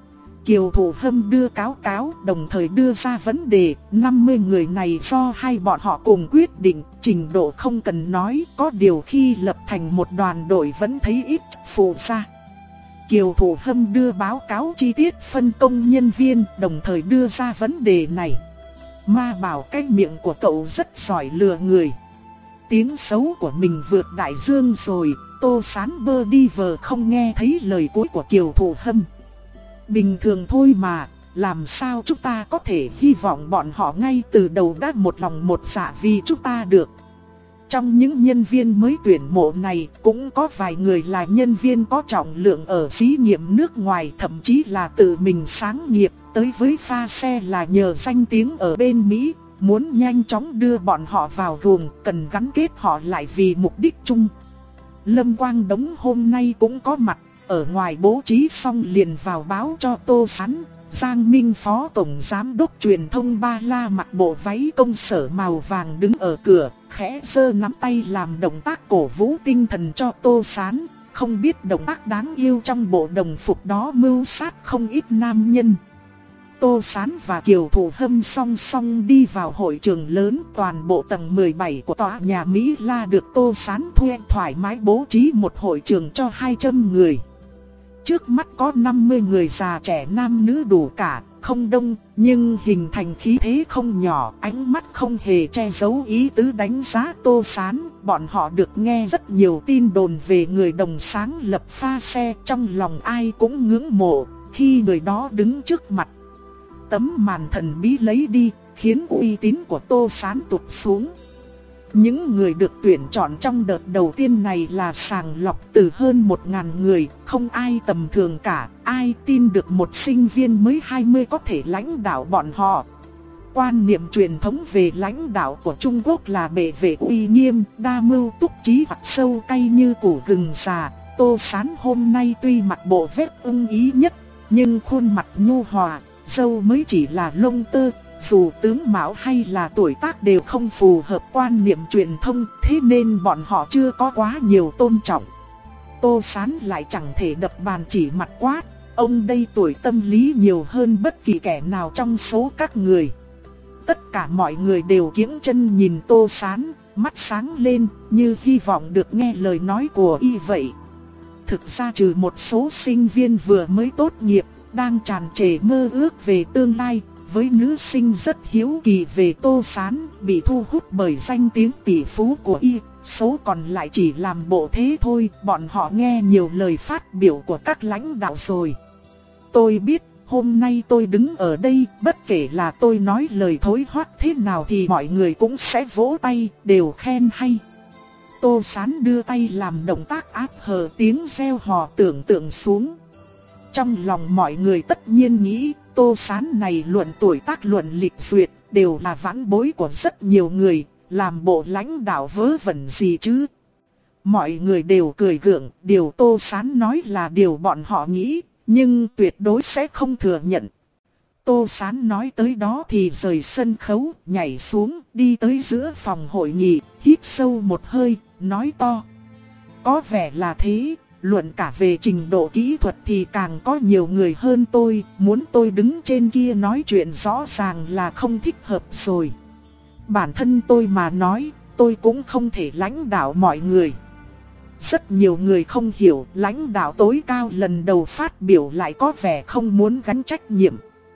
Kiều Thủ Hâm đưa cáo cáo, đồng thời đưa ra vấn đề, năm mươi người này do hai bọn họ cùng quyết định, trình độ không cần nói, có điều khi lập thành một đoàn đội vẫn thấy ít phụ ra. Kiều Thủ Hâm đưa báo cáo chi tiết phân công nhân viên, đồng thời đưa ra vấn đề này. Ma bảo cái miệng của cậu rất giỏi lừa người. Tiếng xấu của mình vượt đại dương rồi, Tô Sán bơ đi vờ không nghe thấy lời cuối của Kiều Thủ Hâm. Bình thường thôi mà, làm sao chúng ta có thể hy vọng bọn họ ngay từ đầu đã một lòng một dạ vì chúng ta được. Trong những nhân viên mới tuyển mộ này cũng có vài người là nhân viên có trọng lượng ở xí nghiệp nước ngoài, thậm chí là tự mình sáng nghiệp, tới với pha xe là nhờ danh tiếng ở bên Mỹ. Muốn nhanh chóng đưa bọn họ vào guồng, cần gắn kết họ lại vì mục đích chung. Lâm Quang Đống hôm nay cũng có mặt, ở ngoài bố trí xong liền vào báo cho Tô Sán. Giang Minh Phó Tổng Giám đốc Truyền thông Ba La mặc bộ váy công sở màu vàng đứng ở cửa, khẽ giơ nắm tay làm động tác cổ vũ tinh thần cho Tô Sán. Không biết động tác đáng yêu trong bộ đồng phục đó mưu sát không ít nam nhân. Tô Sán và Kiều Thủ Hâm song song đi vào hội trường lớn, toàn bộ tầng mười bảy của tòa nhà Mỹ La được Tô Sán thuê thoải mái bố trí một hội trường cho hai trăm người. Trước mắt có năm mươi người già trẻ nam nữ đủ cả, không đông, nhưng hình thành khí thế không nhỏ, ánh mắt không hề che giấu ý tứ đánh giá Tô Sán. Bọn họ được nghe rất nhiều tin đồn về người đồng sáng lập pha xe, trong lòng ai cũng ngưỡng mộ khi người đó đứng trước mặt. Tấm màn thần bí lấy đi, khiến uy tín của Tô Sán tụt xuống. Những người được tuyển chọn trong đợt đầu tiên này là sàng lọc từ hơn một nghìn người, không ai tầm thường cả, ai tin được một sinh viên mới hai mươi có thể lãnh đạo bọn họ. Quan niệm truyền thống về lãnh đạo của Trung Quốc là bệ vệ uy nghiêm, đa mưu túc trí hoặc sâu cay như củ gừng già. Tô Sán hôm nay tuy mặc bộ vest ưng ý nhất, nhưng khuôn mặt nhu hòa, râu mới chỉ là lông tơ. Dù tướng mạo hay là tuổi tác đều không phù hợp quan niệm truyền thông, thế nên bọn họ chưa có quá nhiều tôn trọng. Tô Sán lại chẳng thể đập bàn chỉ mặt quát, ông đây tuổi tâm lý nhiều hơn bất kỳ kẻ nào trong số các người. Tất cả mọi người đều kiễng chân nhìn Tô Sán, mắt sáng lên như hy vọng được nghe lời nói của y vậy. Thực ra trừ một số sinh viên vừa mới tốt nghiệp, đang tràn trề mơ ước về tương lai, với nữ sinh rất hiếu kỳ về Tô Sán, bị thu hút bởi danh tiếng tỷ phú của y, số còn lại chỉ làm bộ thế thôi. Bọn họ nghe nhiều lời phát biểu của các lãnh đạo rồi. Tôi biết, hôm nay tôi đứng ở đây, bất kể là tôi nói lời thối hoắc thế nào thì mọi người cũng sẽ vỗ tay, đều khen hay. Tô Sán đưa tay làm động tác áp hờ tiếng reo hò tưởng tượng xuống. Trong lòng mọi người tất nhiên nghĩ, Tô Sán này luận tuổi tác luận lịch duyệt, đều là vãn bối của rất nhiều người, làm bộ lãnh đạo vớ vẩn gì chứ. Mọi người đều cười gượng, điều Tô Sán nói là điều bọn họ nghĩ, nhưng tuyệt đối sẽ không thừa nhận. Tô Sán nói tới đó thì rời sân khấu, nhảy xuống, đi tới giữa phòng hội nghị, hít sâu một hơi, nói to. Có vẻ là thế. Luận cả về trình độ kỹ thuật thì càng có nhiều người hơn tôi, muốn tôi đứng trên kia nói chuyện rõ ràng là không thích hợp rồi. Bản thân tôi mà nói, tôi cũng không thể lãnh đạo mọi người. Rất nhiều người không hiểu, lãnh đạo tối cao lần đầu phát biểu lại có vẻ không muốn gánh trách nhiệm.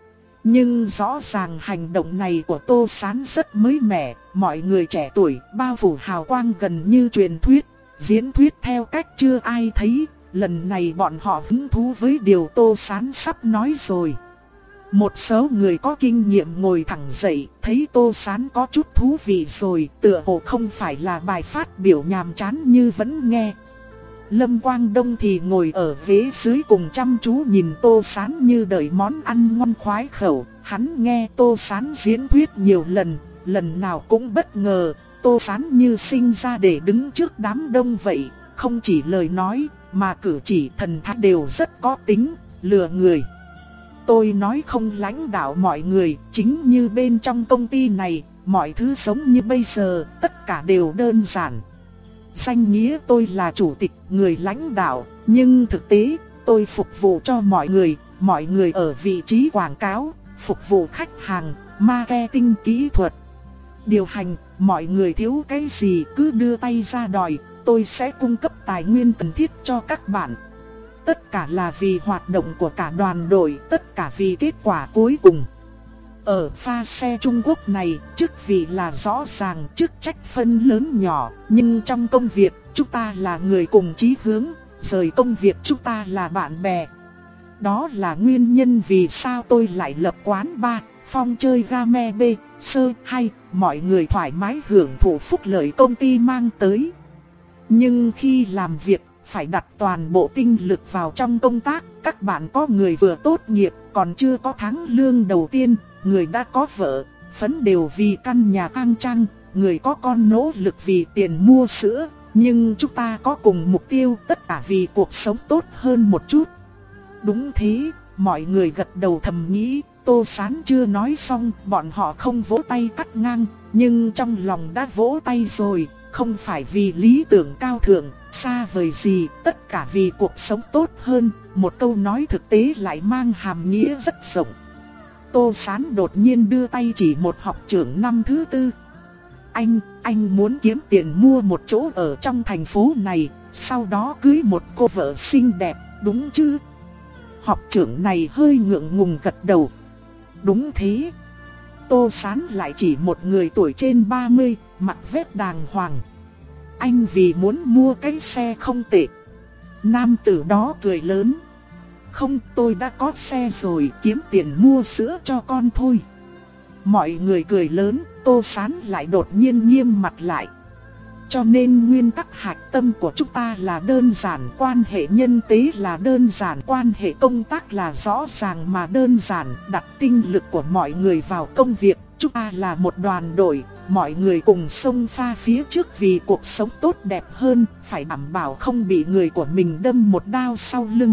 Nhưng rõ ràng hành động này của Tô Sán rất mới mẻ, mọi người trẻ tuổi bao phủ hào quang gần như truyền thuyết. Diễn thuyết theo cách chưa ai thấy, lần này bọn họ hứng thú với điều Tô Sán sắp nói rồi. Một số người có kinh nghiệm ngồi thẳng dậy, thấy Tô Sán có chút thú vị rồi, tựa hồ không phải là bài phát biểu nhàm chán như vẫn nghe. Lâm Quang Đông thì ngồi ở ghế dưới cùng chăm chú nhìn Tô Sán như đợi món ăn ngon khoái khẩu. Hắn nghe Tô Sán diễn thuyết nhiều lần, lần nào cũng bất ngờ. Tô Sán như sinh ra để đứng trước đám đông vậy, không chỉ lời nói, mà cử chỉ thần thái đều rất có tính, lừa người. Tôi nói không lãnh đạo mọi người, chính như bên trong công ty này, mọi thứ giống như bây giờ, tất cả đều đơn giản. Danh nghĩa tôi là chủ tịch, người lãnh đạo, nhưng thực tế, tôi phục vụ cho mọi người, mọi người ở vị trí quảng cáo, phục vụ khách hàng, marketing kỹ thuật, điều hành, mọi người thiếu cái gì cứ đưa tay ra đòi, tôi sẽ cung cấp tài nguyên cần thiết cho các bạn. Tất cả là vì hoạt động của cả đoàn đội, tất cả vì kết quả cuối cùng. Ở pha xe Trung Quốc này, chức vị là rõ ràng, chức trách phân lớn nhỏ, nhưng trong công việc, chúng ta là người cùng chí hướng, rời công việc chúng ta là bạn bè. Đó là nguyên nhân vì sao tôi lại lập quán bar, phong chơi game B, sơ hay, mọi người thoải mái hưởng thụ phúc lợi công ty mang tới. Nhưng khi làm việc, phải đặt toàn bộ tinh lực vào trong công tác. Các bạn có người vừa tốt nghiệp, còn chưa có tháng lương đầu tiên, người đã có vợ, phấn đều vì căn nhà khang trang, người có con nỗ lực vì tiền mua sữa. Nhưng chúng ta có cùng mục tiêu, tất cả vì cuộc sống tốt hơn một chút. Đúng thế, mọi người gật đầu thầm nghĩ. Tô Sán chưa nói xong, bọn họ không vỗ tay cắt ngang, nhưng trong lòng đã vỗ tay rồi. Không phải vì lý tưởng cao thượng, xa vời gì, tất cả vì cuộc sống tốt hơn. Một câu nói thực tế lại mang hàm nghĩa rất rộng. Tô Sán đột nhiên đưa tay chỉ một học trưởng năm thứ tư. Anh, anh muốn kiếm tiền mua một chỗ ở trong thành phố này, sau đó cưới một cô vợ xinh đẹp, đúng chứ? Học trưởng này hơi ngượng ngùng gật đầu. Đúng thế. Tô Sán lại chỉ một người tuổi trên ba mươi, mặc vest đàng hoàng. Anh vì muốn mua cái xe không tệ. Nam tử đó cười lớn. Không, tôi đã có xe rồi, kiếm tiền mua sữa cho con thôi. Mọi người cười lớn, Tô Sán lại đột nhiên nghiêm mặt lại. Cho nên nguyên tắc hạch tâm của chúng ta là đơn giản, quan hệ nhân tế là đơn giản, quan hệ công tác là rõ ràng mà đơn giản, đặt tinh lực của mọi người vào công việc. Chúng ta là một đoàn đội, mọi người cùng xông pha phía trước vì cuộc sống tốt đẹp hơn, phải đảm bảo không bị người của mình đâm một đao sau lưng.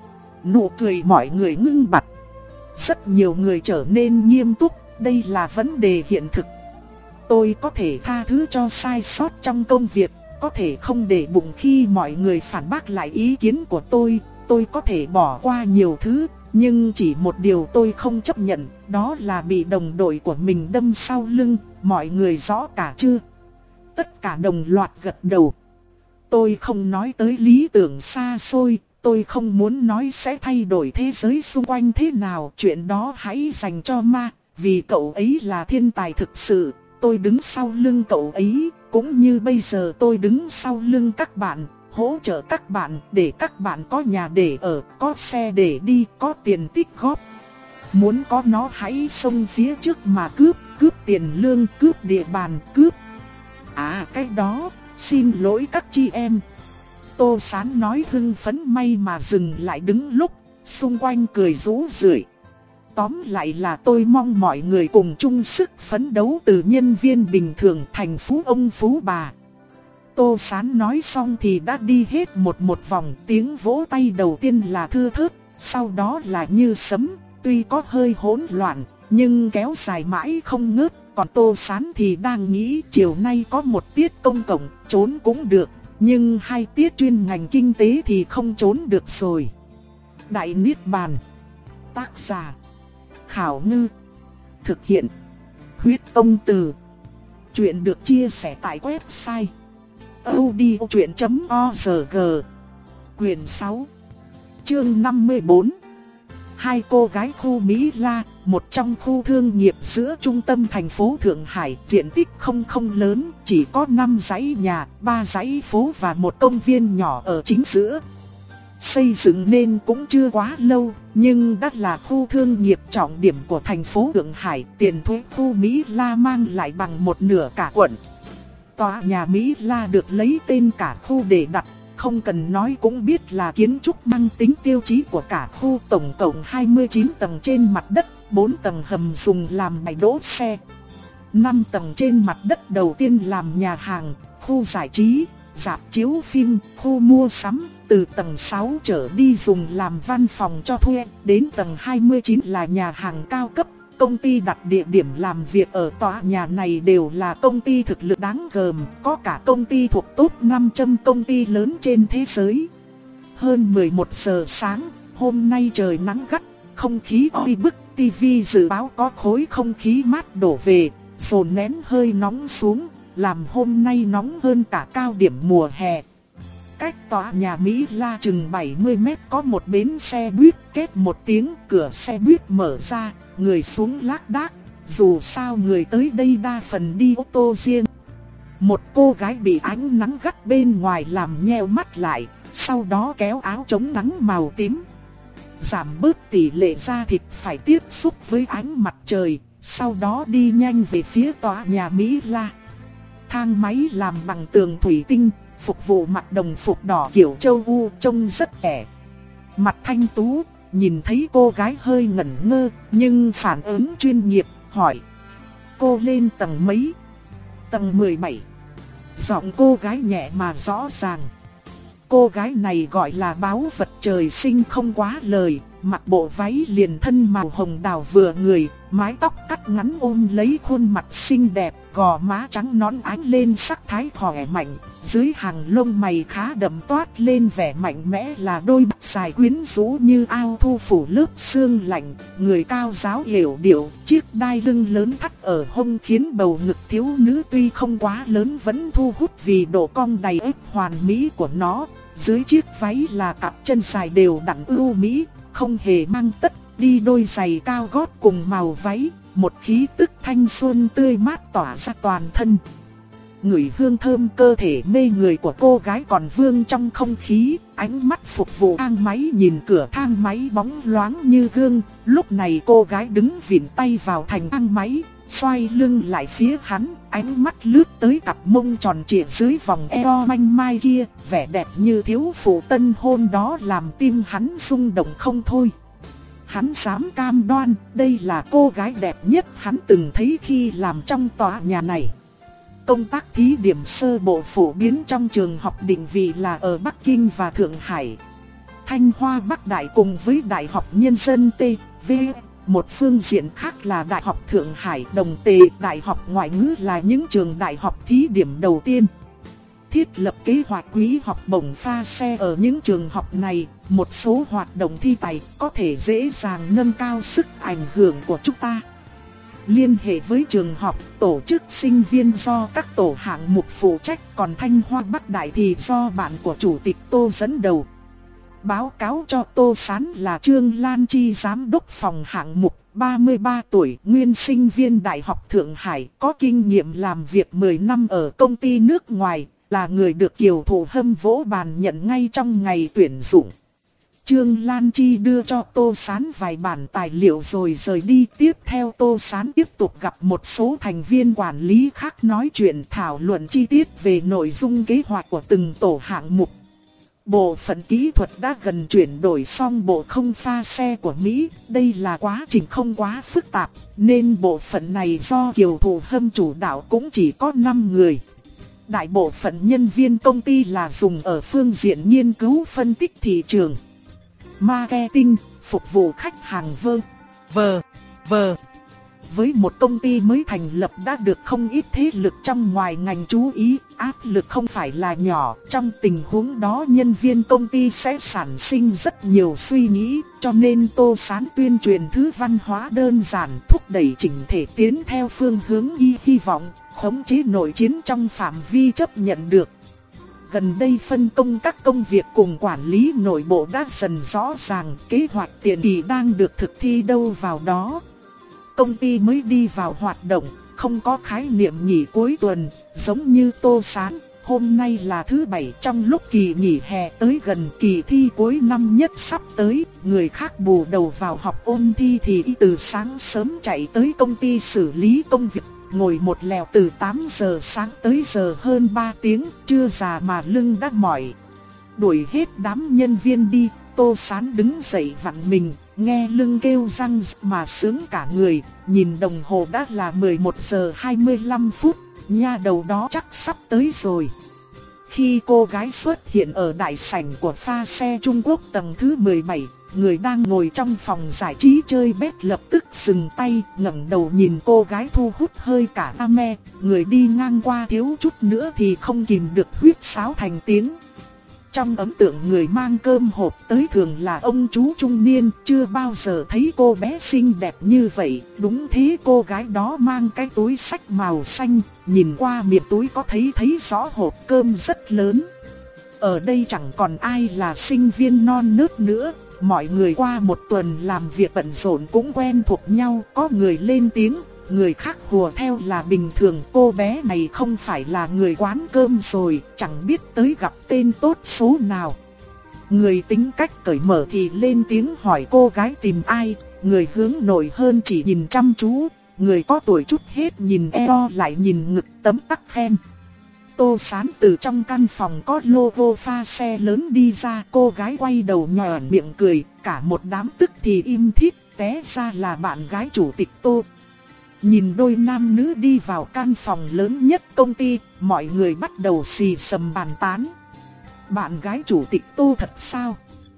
Nụ cười mọi người ngưng bặt. Rất nhiều người trở nên nghiêm túc, đây là vấn đề hiện thực. Tôi có thể tha thứ cho sai sót trong công việc, có thể không để bụng khi mọi người phản bác lại ý kiến của tôi, tôi có thể bỏ qua nhiều thứ, nhưng chỉ một điều tôi không chấp nhận, đó là bị đồng đội của mình đâm sau lưng, mọi người rõ cả chưa? Tất cả đồng loạt gật đầu. Tôi không nói tới lý tưởng xa xôi, tôi không muốn nói sẽ thay đổi thế giới xung quanh thế nào, chuyện đó hãy dành cho ma, vì cậu ấy là thiên tài thực sự. Tôi đứng sau lưng cậu ấy, cũng như bây giờ tôi đứng sau lưng các bạn, hỗ trợ các bạn để các bạn có nhà để ở, có xe để đi, có tiền tích góp. Muốn có nó hãy xông phía trước mà cướp, cướp tiền lương, cướp địa bàn, cướp. À cái đó, xin lỗi các chị em. Tô Sán nói hưng phấn may mà dừng lại đứng lúc, xung quanh cười rú rượi. Tóm lại là tôi mong mọi người cùng chung sức phấn đấu từ nhân viên bình thường thành phú ông phú bà. Tô Sán nói xong thì đã đi hết một một vòng, tiếng vỗ tay đầu tiên là thưa thớt, sau đó là như sấm, tuy có hơi hỗn loạn, nhưng kéo dài mãi không ngớt. Còn Tô Sán thì đang nghĩ chiều nay có một tiết công cộng, trốn cũng được, nhưng hai tiết chuyên ngành kinh tế thì không trốn được rồi. Đại Niết Bàn. Tác giả Khảo Ngư. Thực hiện Huyết Công Từ. Chuyện được chia sẻ tại website audiochuyện chấm org. Quyền sáu, chương năm mươi bốn. Hai cô gái khu Mỹ La, một trong khu thương nghiệp giữa trung tâm thành phố Thượng Hải, diện tích không không lớn, chỉ có năm dãy nhà, ba dãy phố và một công viên nhỏ ở chính giữa. Xây dựng nên cũng chưa quá lâu, nhưng đã là khu thương nghiệp trọng điểm của thành phố Thượng Hải, tiền thuế khu Mỹ La mang lại bằng một nửa cả quận. Tòa nhà Mỹ La được lấy tên cả khu để đặt, không cần nói cũng biết là kiến trúc mang tính tiêu chí của cả khu, tổng cộng hai mươi chín tầng trên mặt đất, bốn tầng hầm dùng làm bãi đỗ xe. năm tầng trên mặt đất đầu tiên làm nhà hàng, khu giải trí, rạp chiếu phim, khu mua sắm, từ tầng sáu trở đi dùng làm văn phòng cho thuê, đến tầng hai mươi chín là nhà hàng cao cấp. Công ty đặt địa điểm làm việc ở tòa nhà này đều là công ty thực lực đáng gờm, có cả công ty thuộc top năm trăm công ty lớn trên thế giới. Hơn mười một giờ sáng, Hôm nay trời nắng gắt, không khí oi bức, tivi dự báo có khối không khí mát đổ về, dồn nén hơi nóng xuống, làm hôm nay nóng hơn cả cao điểm mùa hè. Cách tòa nhà Mỹ La chừng bảy mươi mét có một bến xe buýt, kết một tiếng cửa xe buýt mở ra, người xuống lác đác, dù sao người tới đây đa phần đi ô tô riêng. Một cô gái bị ánh nắng gắt bên ngoài làm nheo mắt lại, sau đó kéo áo chống nắng màu tím. Giảm bớt tỷ lệ da thịt phải tiếp xúc với ánh mặt trời, sau đó đi nhanh về phía tòa nhà Mỹ La. Thang máy làm bằng tường thủy tinh, phục vụ mặc đồng phục đỏ kiểu châu U trông rất trẻ. Mặt thanh tú, nhìn thấy cô gái hơi ngẩn ngơ, nhưng phản ứng chuyên nghiệp, hỏi: cô lên tầng mấy? Tầng mười bảy. Giọng cô gái nhẹ mà rõ ràng. Cô gái này gọi là báu vật trời sinh không quá lời, mặc bộ váy liền thân màu hồng đào vừa người, mái tóc cắt ngắn ôm lấy khuôn mặt xinh đẹp, gò má trắng nõn ánh lên sắc thái khỏe mạnh, dưới hàng lông mày khá đậm toát lên vẻ mạnh mẽ là đôi mắt dài quyến rũ như ao thu phủ lớp sương lạnh, người cao ráo yểu điệu, chiếc đai lưng lớn thắt ở hông khiến bầu ngực thiếu nữ tuy không quá lớn vẫn thu hút vì độ cong đầy ép hoàn mỹ của nó. Dưới chiếc váy là cặp chân dài đều đặn ưu mỹ, không hề mang tất, đi đôi giày cao gót cùng màu váy, một khí tức thanh xuân tươi mát tỏa ra toàn thân. Ngửi hương thơm cơ thể mê người của cô gái còn vương trong không khí, ánh mắt phục vụ thang máy nhìn cửa thang máy bóng loáng như gương. Lúc này cô gái đứng vịn tay vào thành thang máy, xoay lưng lại phía hắn, ánh mắt lướt tới cặp mông tròn trịa dưới vòng eo manh mai kia, vẻ đẹp như thiếu phụ tân hôn đó làm tim hắn rung động không thôi. Hắn dám cam đoan, đây là cô gái đẹp nhất hắn từng thấy khi làm trong tòa nhà này. Công tác thí điểm sơ bộ phổ biến trong trường học định vị là ở Bắc Kinh và Thượng Hải. Thanh Hoa Bắc Đại cùng với Đại học Nhân dân T V, một phương diện khác là Đại học Thượng Hải Đồng Tề, Đại học Ngoại ngữ là những trường đại học thí điểm đầu tiên. Thiết lập kế hoạch quý học bổng pha xe ở những trường học này, một số hoạt động thi tài có thể dễ dàng nâng cao sức ảnh hưởng của chúng ta. Liên hệ với trường học, tổ chức sinh viên do các tổ hạng mục phụ trách, còn Thanh Hoa Bắc Đại thì do bạn của Chủ tịch Tô dẫn đầu. Báo cáo cho Tô Sán là Trương Lan Chi giám đốc phòng hạng mục, ba mươi ba tuổi, nguyên sinh viên Đại học Thượng Hải, có kinh nghiệm làm việc mười năm ở công ty nước ngoài, là người được Kiều Thụ Hâm vỗ bàn nhận ngay trong ngày tuyển dụng. Trương Lan Chi đưa cho Tô Sán vài bản tài liệu rồi rời đi. Tiếp theo Tô Sán tiếp tục gặp một số thành viên quản lý khác nói chuyện thảo luận chi tiết về nội dung kế hoạch của từng tổ hạng mục. Bộ phận kỹ thuật đã gần chuyển đổi xong bộ không pha xe của Mỹ, đây là quá trình không quá phức tạp, nên bộ phận này do Kiều Thụ Hâm chủ đạo cũng chỉ có năm người. Đại bộ phận nhân viên công ty là dùng ở phương diện nghiên cứu phân tích thị trường, marketing, phục vụ khách hàng vơ, vờ, vờ. Với một công ty mới thành lập đã được không ít thế lực trong ngoài ngành chú ý, áp lực không phải là nhỏ. Trong tình huống đó nhân viên công ty sẽ sản sinh rất nhiều suy nghĩ, cho nên Tô Sán tuyên truyền thứ văn hóa đơn giản, thúc đẩy chỉnh thể tiến theo phương hướng y hy vọng, khống chế nội chiến trong phạm vi chấp nhận được. Gần đây phân công các công việc cùng quản lý nội bộ đã dần rõ ràng, kế hoạch tiền kỳ đang được thực thi đâu vào đó. Công ty mới đi vào hoạt động, không có khái niệm nghỉ cuối tuần, giống như Tô Sán. Hôm nay là thứ bảy trong lúc kỳ nghỉ hè tới gần, kỳ thi cuối năm nhất sắp tới, người khác bù đầu vào học ôn thi thì từ sáng sớm chạy tới công ty xử lý công việc. Ngồi một lèo từ tám giờ sáng tới giờ hơn ba tiếng, chưa già mà lưng đã mỏi. Đuổi hết đám nhân viên đi, Tô Sán đứng dậy vặn mình, nghe lưng kêu răng mà sướng cả người, nhìn đồng hồ đã là mười một giờ hai mươi lăm phút, nha đầu đó chắc sắp tới rồi. Khi cô gái xuất hiện ở đại sảnh của pha xe Trung Quốc tầng thứ mười bảy, người đang ngồi trong phòng giải trí chơi bét lập tức dừng tay, ngẩng đầu nhìn cô gái thu hút hơi cả da me, người đi ngang qua thiếu chút nữa thì không kìm được huýt sáo thành tiếng. Trong ấn tượng người mang cơm hộp tới thường là ông chú trung niên, chưa bao giờ thấy cô bé xinh đẹp như vậy. Đúng thế, cô gái đó mang cái túi xách màu xanh, nhìn qua miệng túi có thấy thấy rõ hộp cơm rất lớn. Ở đây chẳng còn ai là sinh viên non nớt nữa, mọi người qua một tuần làm việc bận rộn cũng quen thuộc nhau, có người lên tiếng, người khác hùa theo là bình thường. Cô bé này không phải là người quán cơm rồi, chẳng biết tới gặp tên tốt số nào. Người tính cách cởi mở thì lên tiếng hỏi cô gái tìm ai, người hướng nội hơn chỉ nhìn chăm chú, người có tuổi chút hết nhìn eo lại nhìn ngực tấm tắc khen. Tô Sán từ trong căn phòng có logo pha xe lớn đi ra, cô gái quay đầu nhòn miệng cười, cả một đám tức thì im thít, té ra là bạn gái chủ tịch Tô. Nhìn đôi nam nữ đi vào căn phòng lớn nhất công ty, mọi người bắt đầu xì xầm bàn tán. Bạn gái chủ tịch Tô thật sao?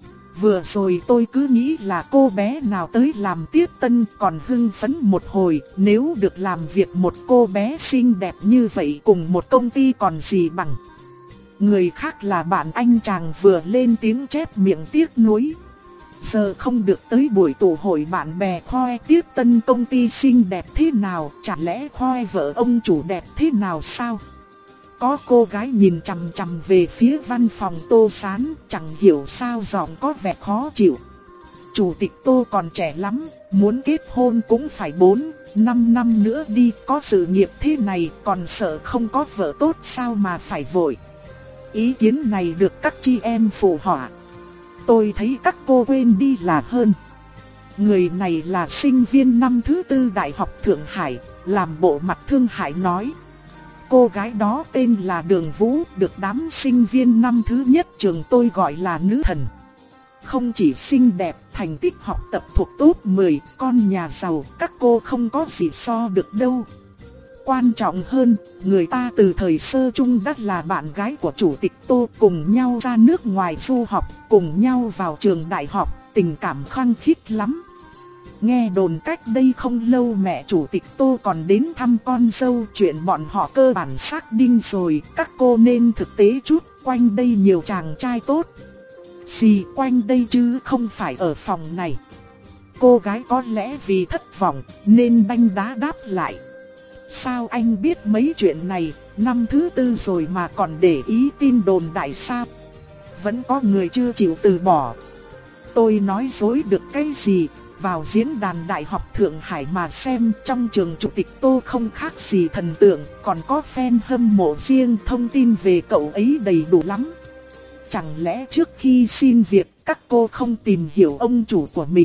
Vừa rồi tôi cứ nghĩ là cô bé nào tới làm tiếp tân, còn hưng phấn một hồi. Nếu được làm việc một cô bé xinh đẹp như vậy cùng một công ty còn gì bằng. Người khác là bạn anh chàng vừa lên tiếng chép miệng tiếc nuối. Giờ không được tới buổi tụ hội bạn bè khoe tiếp tân công ty xinh đẹp thế nào, chả lẽ khoe vợ ông chủ đẹp thế nào sao? Có cô gái nhìn chằm chằm về phía văn phòng Tô Sán, chẳng hiểu sao giọng có vẻ khó chịu. Chủ tịch Tô còn trẻ lắm, muốn kết hôn cũng phải bốn, năm năm nữa đi, có sự nghiệp thế này còn sợ không có vợ tốt sao mà phải vội. Ý kiến này được các chị em phụ họa. Tôi thấy các cô quên đi là hơn. Người này là sinh viên năm thứ tư Đại học Thượng Hải, làm bộ mặt thương hại nói. Cô gái đó tên là Đường Vũ, được đám sinh viên năm thứ nhất trường tôi gọi là nữ thần. Không chỉ xinh đẹp, thành tích học tập thuộc top mười, con nhà giàu, các cô không có gì so được đâu. Quan trọng hơn, người ta từ thời sơ chung đã là bạn gái của chủ tịch Tô, cùng nhau ra nước ngoài du học, cùng nhau vào trường đại học, tình cảm khăng khít lắm. Nghe đồn cách đây không lâu mẹ chủ tịch Tô còn đến thăm con dâu, chuyện bọn họ cơ bản xác định rồi, các cô nên thực tế chút, quanh đây nhiều chàng trai tốt. Xì quanh đây chứ không phải ở phòng này. Cô gái có lẽ vì thất vọng nên đanh đá đáp lại. Sao anh biết mấy chuyện này, năm thứ tư rồi mà còn để ý tin đồn đại sao? Vẫn có người chưa chịu từ bỏ. Tôi nói dối được cái gì? Vào diễn đàn Đại học Thượng Hải mà xem, trong trường chủ tịch Tô không khác gì thần tượng, còn có fan hâm mộ riêng, thông tin về cậu ấy đầy đủ lắm. Chẳng lẽ trước khi xin việc, các cô không tìm hiểu ông chủ của mình?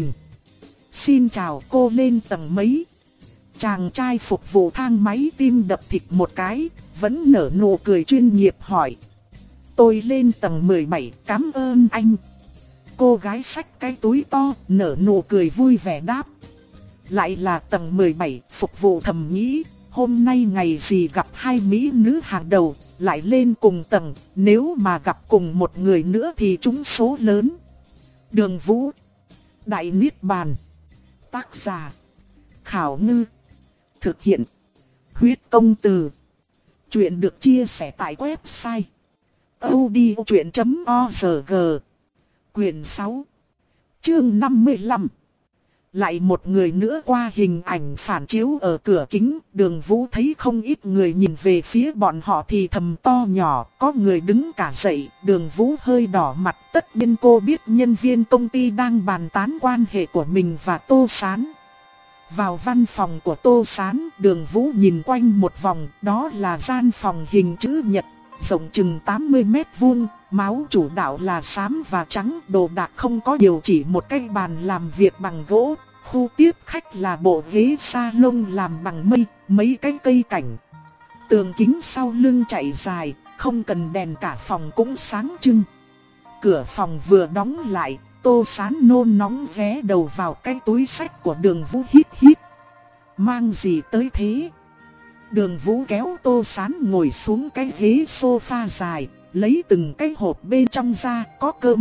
Xin chào, cô lên tầng mấy? Chàng trai phục vụ thang máy tim đập thịt một cái, vẫn nở nụ cười chuyên nghiệp hỏi. Tôi lên tầng mười bảy, cảm ơn anh. Cô gái xách cái túi to, nở nụ cười vui vẻ đáp. Lại là tầng mười bảy, phục vụ thầm nghĩ, hôm nay ngày gì gặp hai mỹ nữ hàng đầu, lại lên cùng tầng, nếu mà gặp cùng một người nữa thì trúng số lớn. Đường Vũ, Đại Niết Bàn. Tác giả Khảo Ngư. Thực hiện Huyết Công Từ. Chuyện được chia sẻ tại website audiochuyện chấm org. Quyền sáu, chương năm mươi lăm. Lại một người nữa qua hình ảnh phản chiếu ở cửa kính, Đường Vũ thấy không ít người nhìn về phía bọn họ thì thầm to nhỏ, có người đứng cả dậy, Đường Vũ hơi đỏ mặt, tất nhiên cô biết nhân viên công ty đang bàn tán quan hệ của mình và Tô Sán. Vào văn phòng của Tô Sán, Đường Vũ nhìn quanh một vòng, đó là gian phòng hình chữ nhật, rộng chừng tám mươi mét vuông, máu chủ đạo là xám và trắng, đồ đạc không có điều chỉ một cái bàn làm việc bằng gỗ, khu tiếp khách là bộ ghế salon làm bằng mây, mấy cái cây cảnh. Tường kính sau lưng chạy dài, không cần đèn cả phòng cũng sáng trưng. Cửa phòng vừa đóng lại, Tô Sán nôn nóng ghé đầu vào cái túi xách của Đường Vũ hít hít. Mang gì tới thế? Đường Vũ kéo Tô Sán ngồi xuống cái ghế sofa dài, lấy từng cái hộp bên trong ra, có cơm,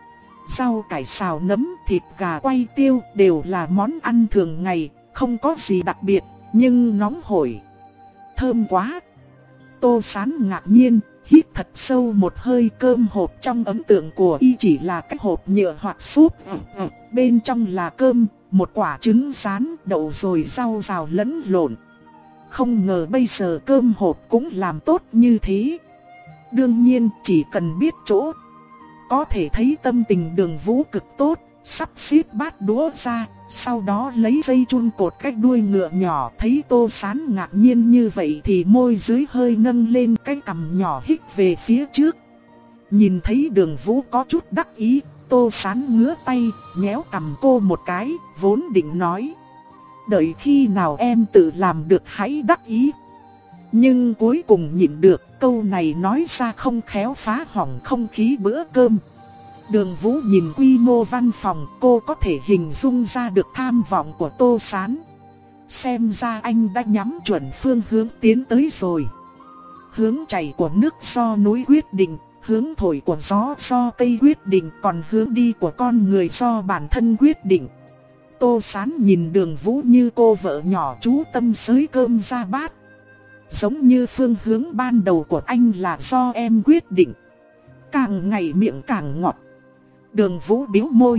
rau cải xào nấm, thịt gà quay tiêu, đều là món ăn thường ngày, không có gì đặc biệt, nhưng nóng hổi, thơm quá. Tô Sán ngạc nhiên, hít thật sâu một hơi. Cơm hộp trong ấn tượng của y chỉ là cái hộp nhựa hoặc súp, bên trong là cơm, một quả trứng rán, đậu rồi rau rào lẫn lộn. Không ngờ bây giờ cơm hộp cũng làm tốt như thế. Đương nhiên chỉ cần biết chỗ, có thể thấy tâm tình Đường Vũ cực tốt. Sắp xếp bát đũa ra, sau đó lấy dây chun cột cái đuôi ngựa nhỏ. Thấy Tô Sán ngạc nhiên như vậy thì môi dưới hơi nâng lên, cái cằm nhỏ hít về phía trước. Nhìn thấy Đường Vũ có chút đắc ý, Tô Sán ngứa tay, nhéo cằm cô một cái, vốn định nói: đợi khi nào em tự làm được hãy đắc ý. Nhưng cuối cùng nhịn được, câu này nói ra không khéo phá hỏng không khí bữa cơm. Đường Vũ nhìn quy mô văn phòng, cô có thể hình dung ra được tham vọng của Tô Sán. Xem ra anh đã nhắm chuẩn phương hướng tiến tới rồi. Hướng chảy của nước do núi quyết định, hướng thổi của gió do cây quyết định, còn hướng đi của con người do bản thân quyết định. Tô Sán nhìn Đường Vũ như cô vợ nhỏ chú tâm xới cơm ra bát. Giống như phương hướng ban đầu của anh là do em quyết định. Càng ngày miệng càng ngọt. Đường Vũ bĩu môi.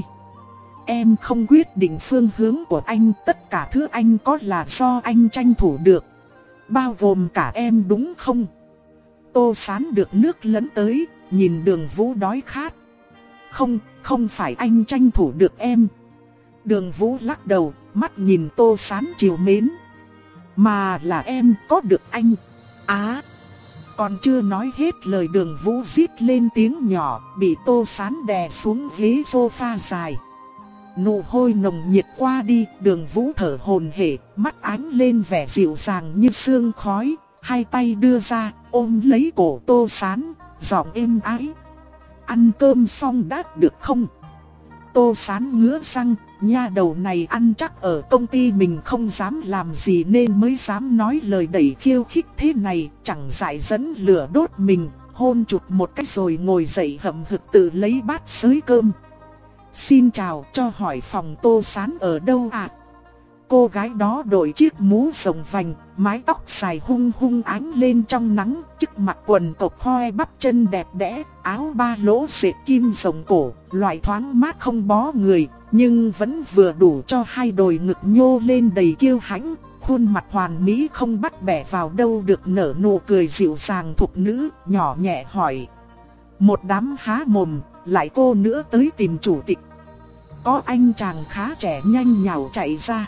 Em không quyết định phương hướng của anh, tất cả thứ anh có là do anh tranh thủ được. Bao gồm cả em đúng không? Tô Sán được nước lấn tới, nhìn Đường Vũ đói khát. Không, không phải anh tranh thủ được em. Đường Vũ lắc đầu, mắt nhìn Tô Sán trìu mến. Mà là em có được anh. Á, còn chưa nói hết lời Đường Vũ rít lên tiếng nhỏ, bị Tô Sán đè xuống ghế sofa dài. Nụ hôi nồng nhiệt qua đi, Đường Vũ thở hổn hển, mắt ánh lên vẻ dịu dàng như sương khói, hai tay đưa ra, ôm lấy cổ Tô Sán, giọng êm ái. Ăn cơm xong đã được không? Tô Sán ngứa răng, nha đầu này ăn chắc ở công ty mình không dám làm gì nên mới dám nói lời đẩy khiêu khích thế này, chẳng dại dẫn lửa đốt mình, hôn chụt một cái rồi ngồi dậy hậm hực tự lấy bát xới cơm. Xin chào, cho hỏi phòng Tô Sán ở đâu ạ? À? Cô gái đó đội chiếc mũ rộng vành, mái tóc dài hung hung ánh lên trong nắng, chiếc mặc quần cộc hoe bắp chân đẹp đẽ, áo ba lỗ dệt kim rộng cổ, loại thoáng mát không bó người, nhưng vẫn vừa đủ cho hai đồi ngực nhô lên đầy kiêu hãnh, khuôn mặt hoàn mỹ không bắt bẻ vào đâu được, nở nụ cười dịu dàng thục nữ, nhỏ nhẹ hỏi. Một đám há mồm, lại cô nữa tới tìm chủ tịch. Có anh chàng khá trẻ nhanh nhảu chạy ra.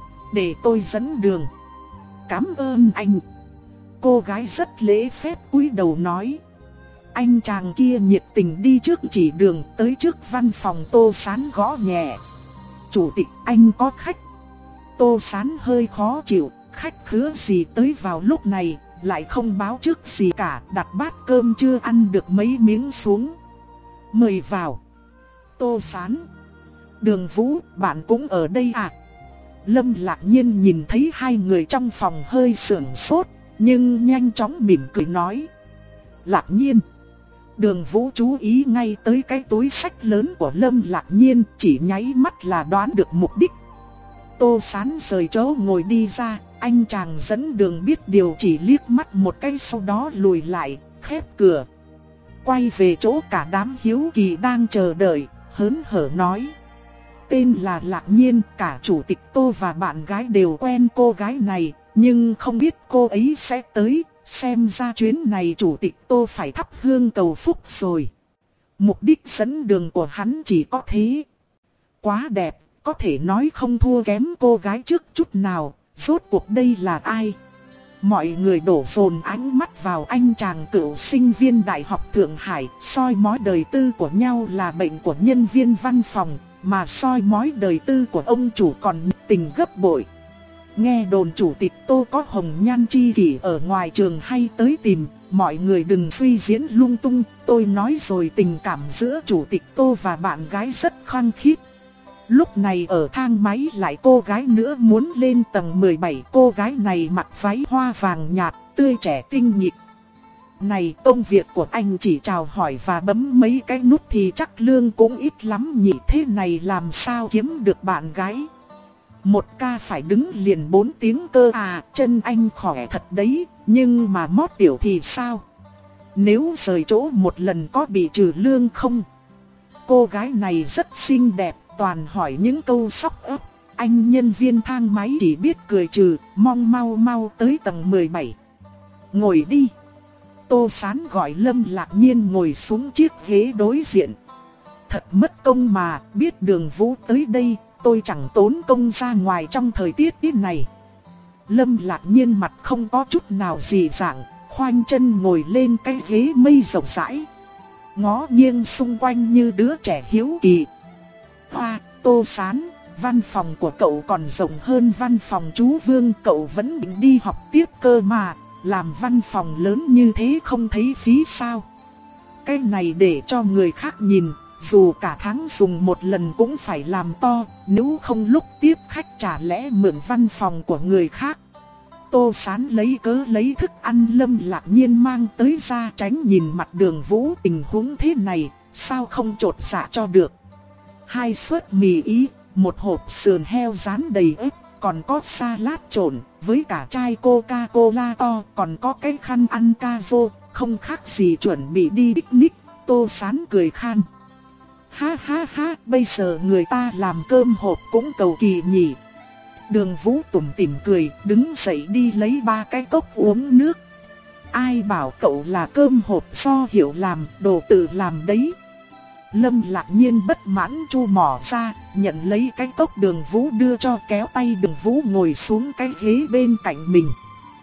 Để tôi dẫn đường. Cảm ơn anh. Cô gái rất lễ phép cúi đầu nói. Anh chàng kia nhiệt tình đi trước chỉ đường, tới trước văn phòng Tô Sán gõ nhẹ. Chủ tịch, anh có khách. Tô Sán hơi khó chịu, khách khứa gì tới vào lúc này, lại không báo trước gì cả, đặt bát cơm chưa ăn được mấy miếng xuống. Mời vào. Tô Sán. Đường Vũ, bạn cũng ở đây à? Lâm Lạc Nhiên nhìn thấy hai người trong phòng hơi sửng sốt, nhưng nhanh chóng mỉm cười nói. Lạc Nhiên. Đường Vũ chú ý ngay tới cái túi sách lớn của Lâm Lạc Nhiên, chỉ nháy mắt là đoán được mục đích. Tô Sán rời chỗ ngồi đi ra, anh chàng dẫn đường biết điều chỉ liếc mắt một cái sau đó lùi lại, khép cửa. Quay về chỗ cả đám hiếu kỳ đang chờ đợi, hớn hở nói. Tên là Lạc Nhiên, cả chủ tịch Tô và bạn gái đều quen cô gái này, nhưng không biết cô ấy sẽ tới, xem ra chuyến này chủ tịch Tô phải thắp hương cầu phúc rồi. Mục đích dẫn đường của hắn chỉ có thế. Quá đẹp, có thể nói không thua kém cô gái trước chút nào, rốt cuộc đây là ai? Mọi người đổ dồn ánh mắt vào anh chàng cựu sinh viên Đại học Thượng Hải, soi mói đời tư của nhau là bệnh của nhân viên văn phòng, mà soi mói đời tư của ông chủ còn tình gấp bội. Nghe đồn chủ tịch Tô có hồng nhan chi kỷ ở ngoài trường hay tới tìm, mọi người đừng suy diễn lung tung, tôi nói rồi tình cảm giữa chủ tịch Tô và bạn gái rất khăng khít. Lúc này ở thang máy lại cô gái nữa muốn lên tầng mười bảy, cô gái này mặc váy hoa vàng nhạt, tươi trẻ tinh nghịch. Này, công việc của anh chỉ chào hỏi và bấm mấy cái nút thì chắc lương cũng ít lắm nhỉ, thế này làm sao kiếm được bạn gái? Một ca phải đứng liền bốn tiếng cơ à, chân anh khỏe thật đấy, nhưng mà mót tiểu thì sao? nếu rời chỗ một lần có bị trừ lương không? Cô gái này rất xinh đẹp, toàn hỏi những câu sóc ấp. Anh nhân viên thang máy chỉ biết cười trừ, mong mau mau tới tầng mười bảy. Ngồi đi. Tô Sán gọi Lâm Lạc Nhiên ngồi xuống chiếc ghế đối diện. Thật mất công mà, biết Đường Vũ tới đây, tôi chẳng tốn công ra ngoài trong thời tiết thế này. Lâm Lạc Nhiên mặt không có chút nào dị dạng, khoanh chân ngồi lên cái ghế mây rộng rãi, ngó nghiêng xung quanh như đứa trẻ hiếu kỳ. Hoa, Tô Sán, văn phòng của cậu còn rộng hơn văn phòng chú Vương, cậu vẫn định đi học tiếp cơ mà, làm văn phòng lớn như thế không thấy phí sao? Cái này để cho người khác nhìn, dù cả tháng dùng một lần cũng phải làm to, nếu không lúc tiếp khách chả lẽ mượn văn phòng của người khác. Tô Sán lấy cớ lấy thức ăn Lâm Lạc Nhiên mang tới ra, tránh nhìn mặt Đường Vũ. Tình huống thế này, sao không chột dạ cho được. Hai suất mì ý, một hộp sườn heo rán đầy ớt, còn có salad trộn, với cả chai Coca-Cola to, còn có cái khăn ăn ca vô, không khác gì chuẩn bị đi picnic. Tô Sán cười khan. Ha ha ha, bây giờ người ta làm cơm hộp cũng cầu kỳ nhỉ. Đường Vũ tủm tỉm cười, đứng dậy đi lấy ba cái cốc uống nước. Ai bảo cậu là cơm hộp do Hiểu làm, đồ tự làm đấy. Lâm Lạc Nhiên bất mãn chu mỏ ra, nhận lấy cái cốc Đường Vũ đưa cho, kéo tay Đường Vũ ngồi xuống cái ghế bên cạnh mình.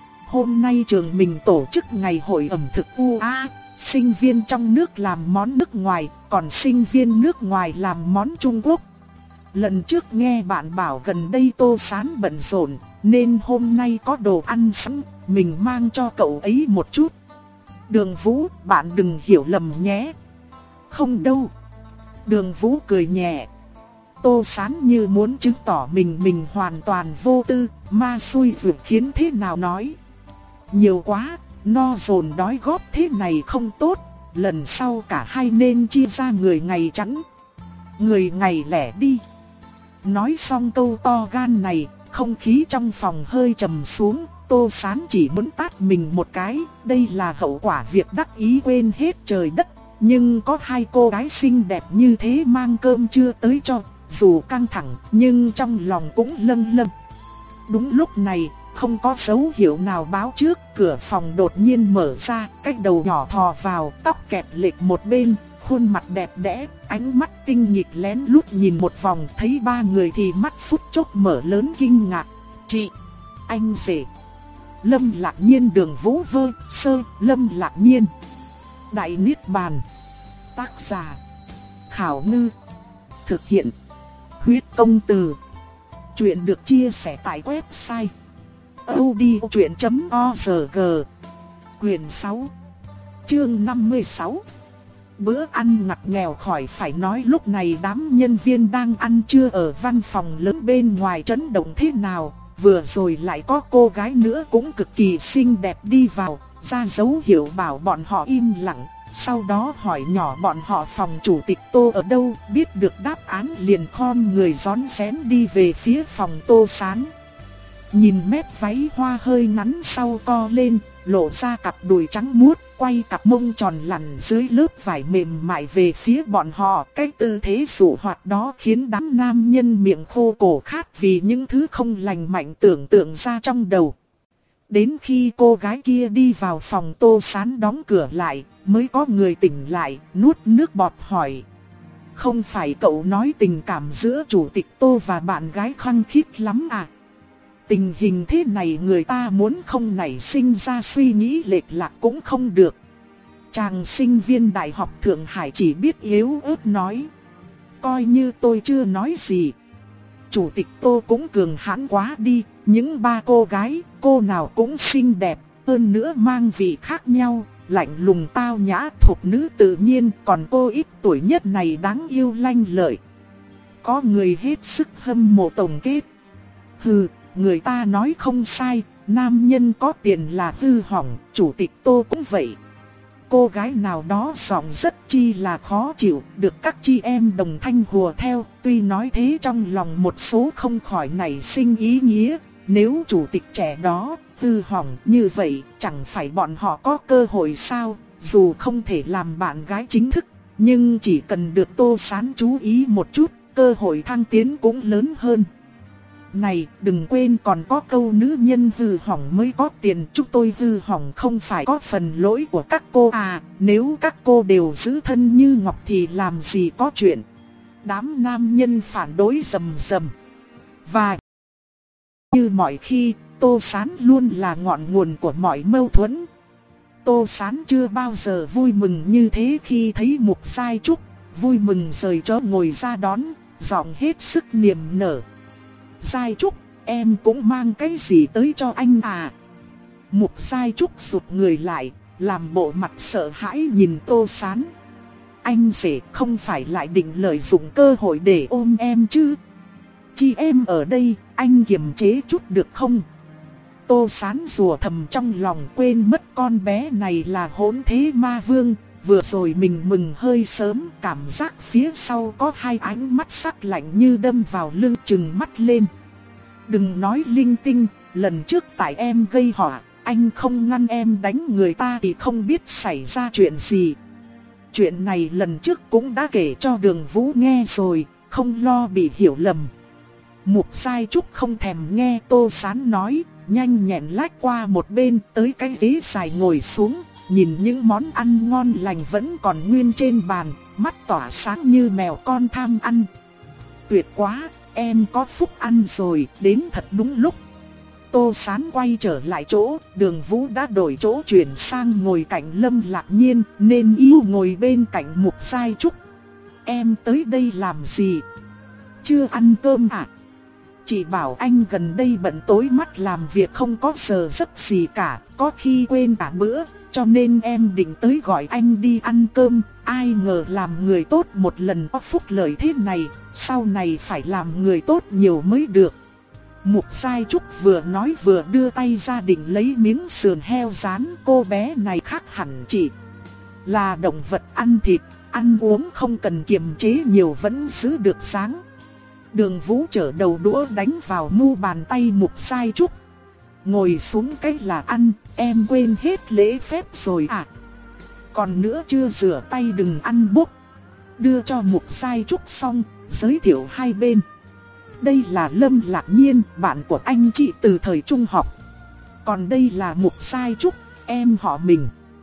Hôm nay trường mình tổ chức ngày hội ẩm thực u a, sinh viên trong nước làm món nước ngoài, còn sinh viên nước ngoài làm món Trung Quốc. Lần trước nghe bạn bảo gần đây Tô Sán bận rộn, nên hôm nay có đồ ăn sẵn, mình mang cho cậu ấy một chút. Đường Vũ, bạn đừng hiểu lầm nhé. Không đâu. Đường Vũ cười nhẹ. Tô Sán như muốn chứng tỏ mình mình hoàn toàn vô tư, ma xui vượt khiến thế nào nói. Nhiều quá, no dồn đói góp thế này không tốt, lần sau cả hai nên chia ra người ngày chẵn, người ngày lẻ đi. Nói xong câu to gan này, không khí trong phòng hơi trầm xuống. Tô Sán chỉ muốn tát mình một cái, đây là hậu quả việc đắc ý quên hết trời đất. Nhưng có hai cô gái xinh đẹp như thế mang cơm trưa tới cho, dù căng thẳng nhưng trong lòng cũng lâng lâng. Đúng lúc này, không có dấu hiệu nào báo trước, cửa phòng đột nhiên mở ra, cái đầu nhỏ thò vào, tóc kẹp lệch một bên, khuôn mặt đẹp đẽ, ánh mắt tinh nghịch lén lút nhìn một vòng, thấy ba người thì mắt phút chốc mở lớn kinh ngạc. Chị, anh rể. Lâm Lạc Nhiên, Đường Vũ vơ, sơ, Lâm Lạc Nhiên. Đại Niết Bàn. Tác giả Khảo Ngư. Thực hiện Huyết Công Từ. Chuyện được chia sẻ tại website audiochuyện chấm org. Quyền sáu, chương năm mươi sáu. Bữa ăn ngặt nghèo khỏi phải nói, lúc này đám nhân viên đang ăn trưa ở văn phòng lớn bên ngoài chấn động thế nào. Vừa rồi lại có cô gái nữa cũng cực kỳ xinh đẹp đi vào, ra dấu hiệu bảo bọn họ im lặng. Sau đó hỏi nhỏ bọn họ phòng chủ tịch Tô ở đâu, biết được đáp án liền khom người rón rén đi về phía phòng Tô Sán. Nhìn mép váy hoa hơi ngắn sau co lên, lộ ra cặp đùi trắng muốt, quay cặp mông tròn lằn dưới lớp vải mềm mại về phía bọn họ. Cái tư thế dụ hoạt đó khiến đám nam nhân miệng khô cổ khát vì những thứ không lành mạnh tưởng tượng ra trong đầu. Đến khi cô gái kia đi vào phòng Tô Sán đóng cửa lại, mới có người tỉnh lại, nuốt nước bọt hỏi. Không phải cậu nói tình cảm giữa chủ tịch Tô và bạn gái khăng khít lắm à? Tình hình thế này người ta muốn không nảy sinh ra suy nghĩ lệch lạc cũng không được. Chàng sinh viên đại học Thượng Hải chỉ biết yếu ớt nói. Coi như tôi chưa nói gì. Chủ tịch Tô cũng cường hãn quá đi, những ba cô gái, cô nào cũng xinh đẹp, hơn nữa mang vị khác nhau, lạnh lùng tao nhã thục nữ tự nhiên, còn cô ít tuổi nhất này đáng yêu lanh lợi. Có người hết sức hâm mộ tổng kết. Hừ, người ta nói không sai, nam nhân có tiền là hư hỏng, chủ tịch Tô cũng vậy. Cô gái nào đó giọng rất chi là khó chịu, được các chị em đồng thanh hùa theo, tuy nói thế trong lòng một số không khỏi nảy sinh ý nghĩa, nếu chủ tịch trẻ đó hư hỏng như vậy, chẳng phải bọn họ có cơ hội sao? dù không thể làm bạn gái chính thức, nhưng chỉ cần được Tô Sán chú ý một chút, cơ hội thăng tiến cũng lớn hơn. Này, đừng quên còn có câu nữ nhân hư hỏng mới có tiền, chúng tôi hư hỏng không phải có phần lỗi của các cô à, nếu các cô đều giữ thân như ngọc thì làm gì có chuyện. Đám nam nhân phản đối rầm rầm. Và như mọi khi, Tô Sán luôn là ngọn nguồn của mọi mâu thuẫn. Tô Sán chưa bao giờ vui mừng như thế khi thấy Mục Sai Trúc, vui mừng rời chỗ ngồi ra đón, giọng hết sức niềm nở. Sai Trúc, em cũng mang cái gì tới cho anh à? Mục Sai Trúc rụt người lại, làm bộ mặt sợ hãi nhìn Tô Sán. Anh rể không phải lại định lợi dụng cơ hội để ôm em chứ? Chị em ở đây, anh kiềm chế chút được không? Tô Sán rùa thầm trong lòng, quên mất con bé này là hỗn thế ma vương. Vừa rồi mình mừng hơi sớm, cảm giác phía sau có hai ánh mắt sắc lạnh như đâm vào lưng, trừng mắt lên. Đừng nói linh tinh, lần trước tại em gây họa, anh không ngăn em đánh người ta thì không biết xảy ra chuyện gì. Chuyện này lần trước cũng đã kể cho Đường Vũ nghe rồi, không lo bị hiểu lầm. Mục Sai Trúc không thèm nghe Tô Sán nói, nhanh nhẹn lách qua một bên tới cái ghế dài ngồi xuống, nhìn những món ăn ngon lành vẫn còn nguyên trên bàn, mắt tỏa sáng như mèo con tham ăn. Tuyệt quá, em có phúc ăn rồi, đến thật đúng lúc. Tô Sán quay trở lại chỗ, Đường Vũ đã đổi chỗ chuyển sang ngồi cạnh Lâm Lạc Nhiên, nên yêu ngồi bên cạnh Mục Sai Trúc. Em tới đây làm gì? Chưa ăn cơm à? Chị bảo anh gần đây bận tối mắt làm việc không có giờ giấc gì cả, có khi quên cả bữa, cho nên em định tới gọi anh đi ăn cơm. Ai ngờ làm người tốt một lần có phúc lợi thế này, sau này phải làm người tốt nhiều mới được. Mục Sai Trúc vừa nói vừa đưa tay ra định lấy miếng sườn heo rán. Cô bé này khác hẳn chị, là động vật ăn thịt, ăn uống không cần kiềm chế nhiều vẫn giữ được dáng. Đường Vũ trở đầu đũa đánh vào mu bàn tay Mục Sai Trúc. Ngồi xuống cái là ăn, em quên hết lễ phép rồi à? Còn nữa chưa rửa tay đừng ăn bốc. Đưa cho Mục Sai Trúc xong, giới thiệu hai bên. Đây là Lâm Lạc Nhiên, bạn của anh chị từ thời trung học. Còn đây là Mục Sai Trúc, em họ mình.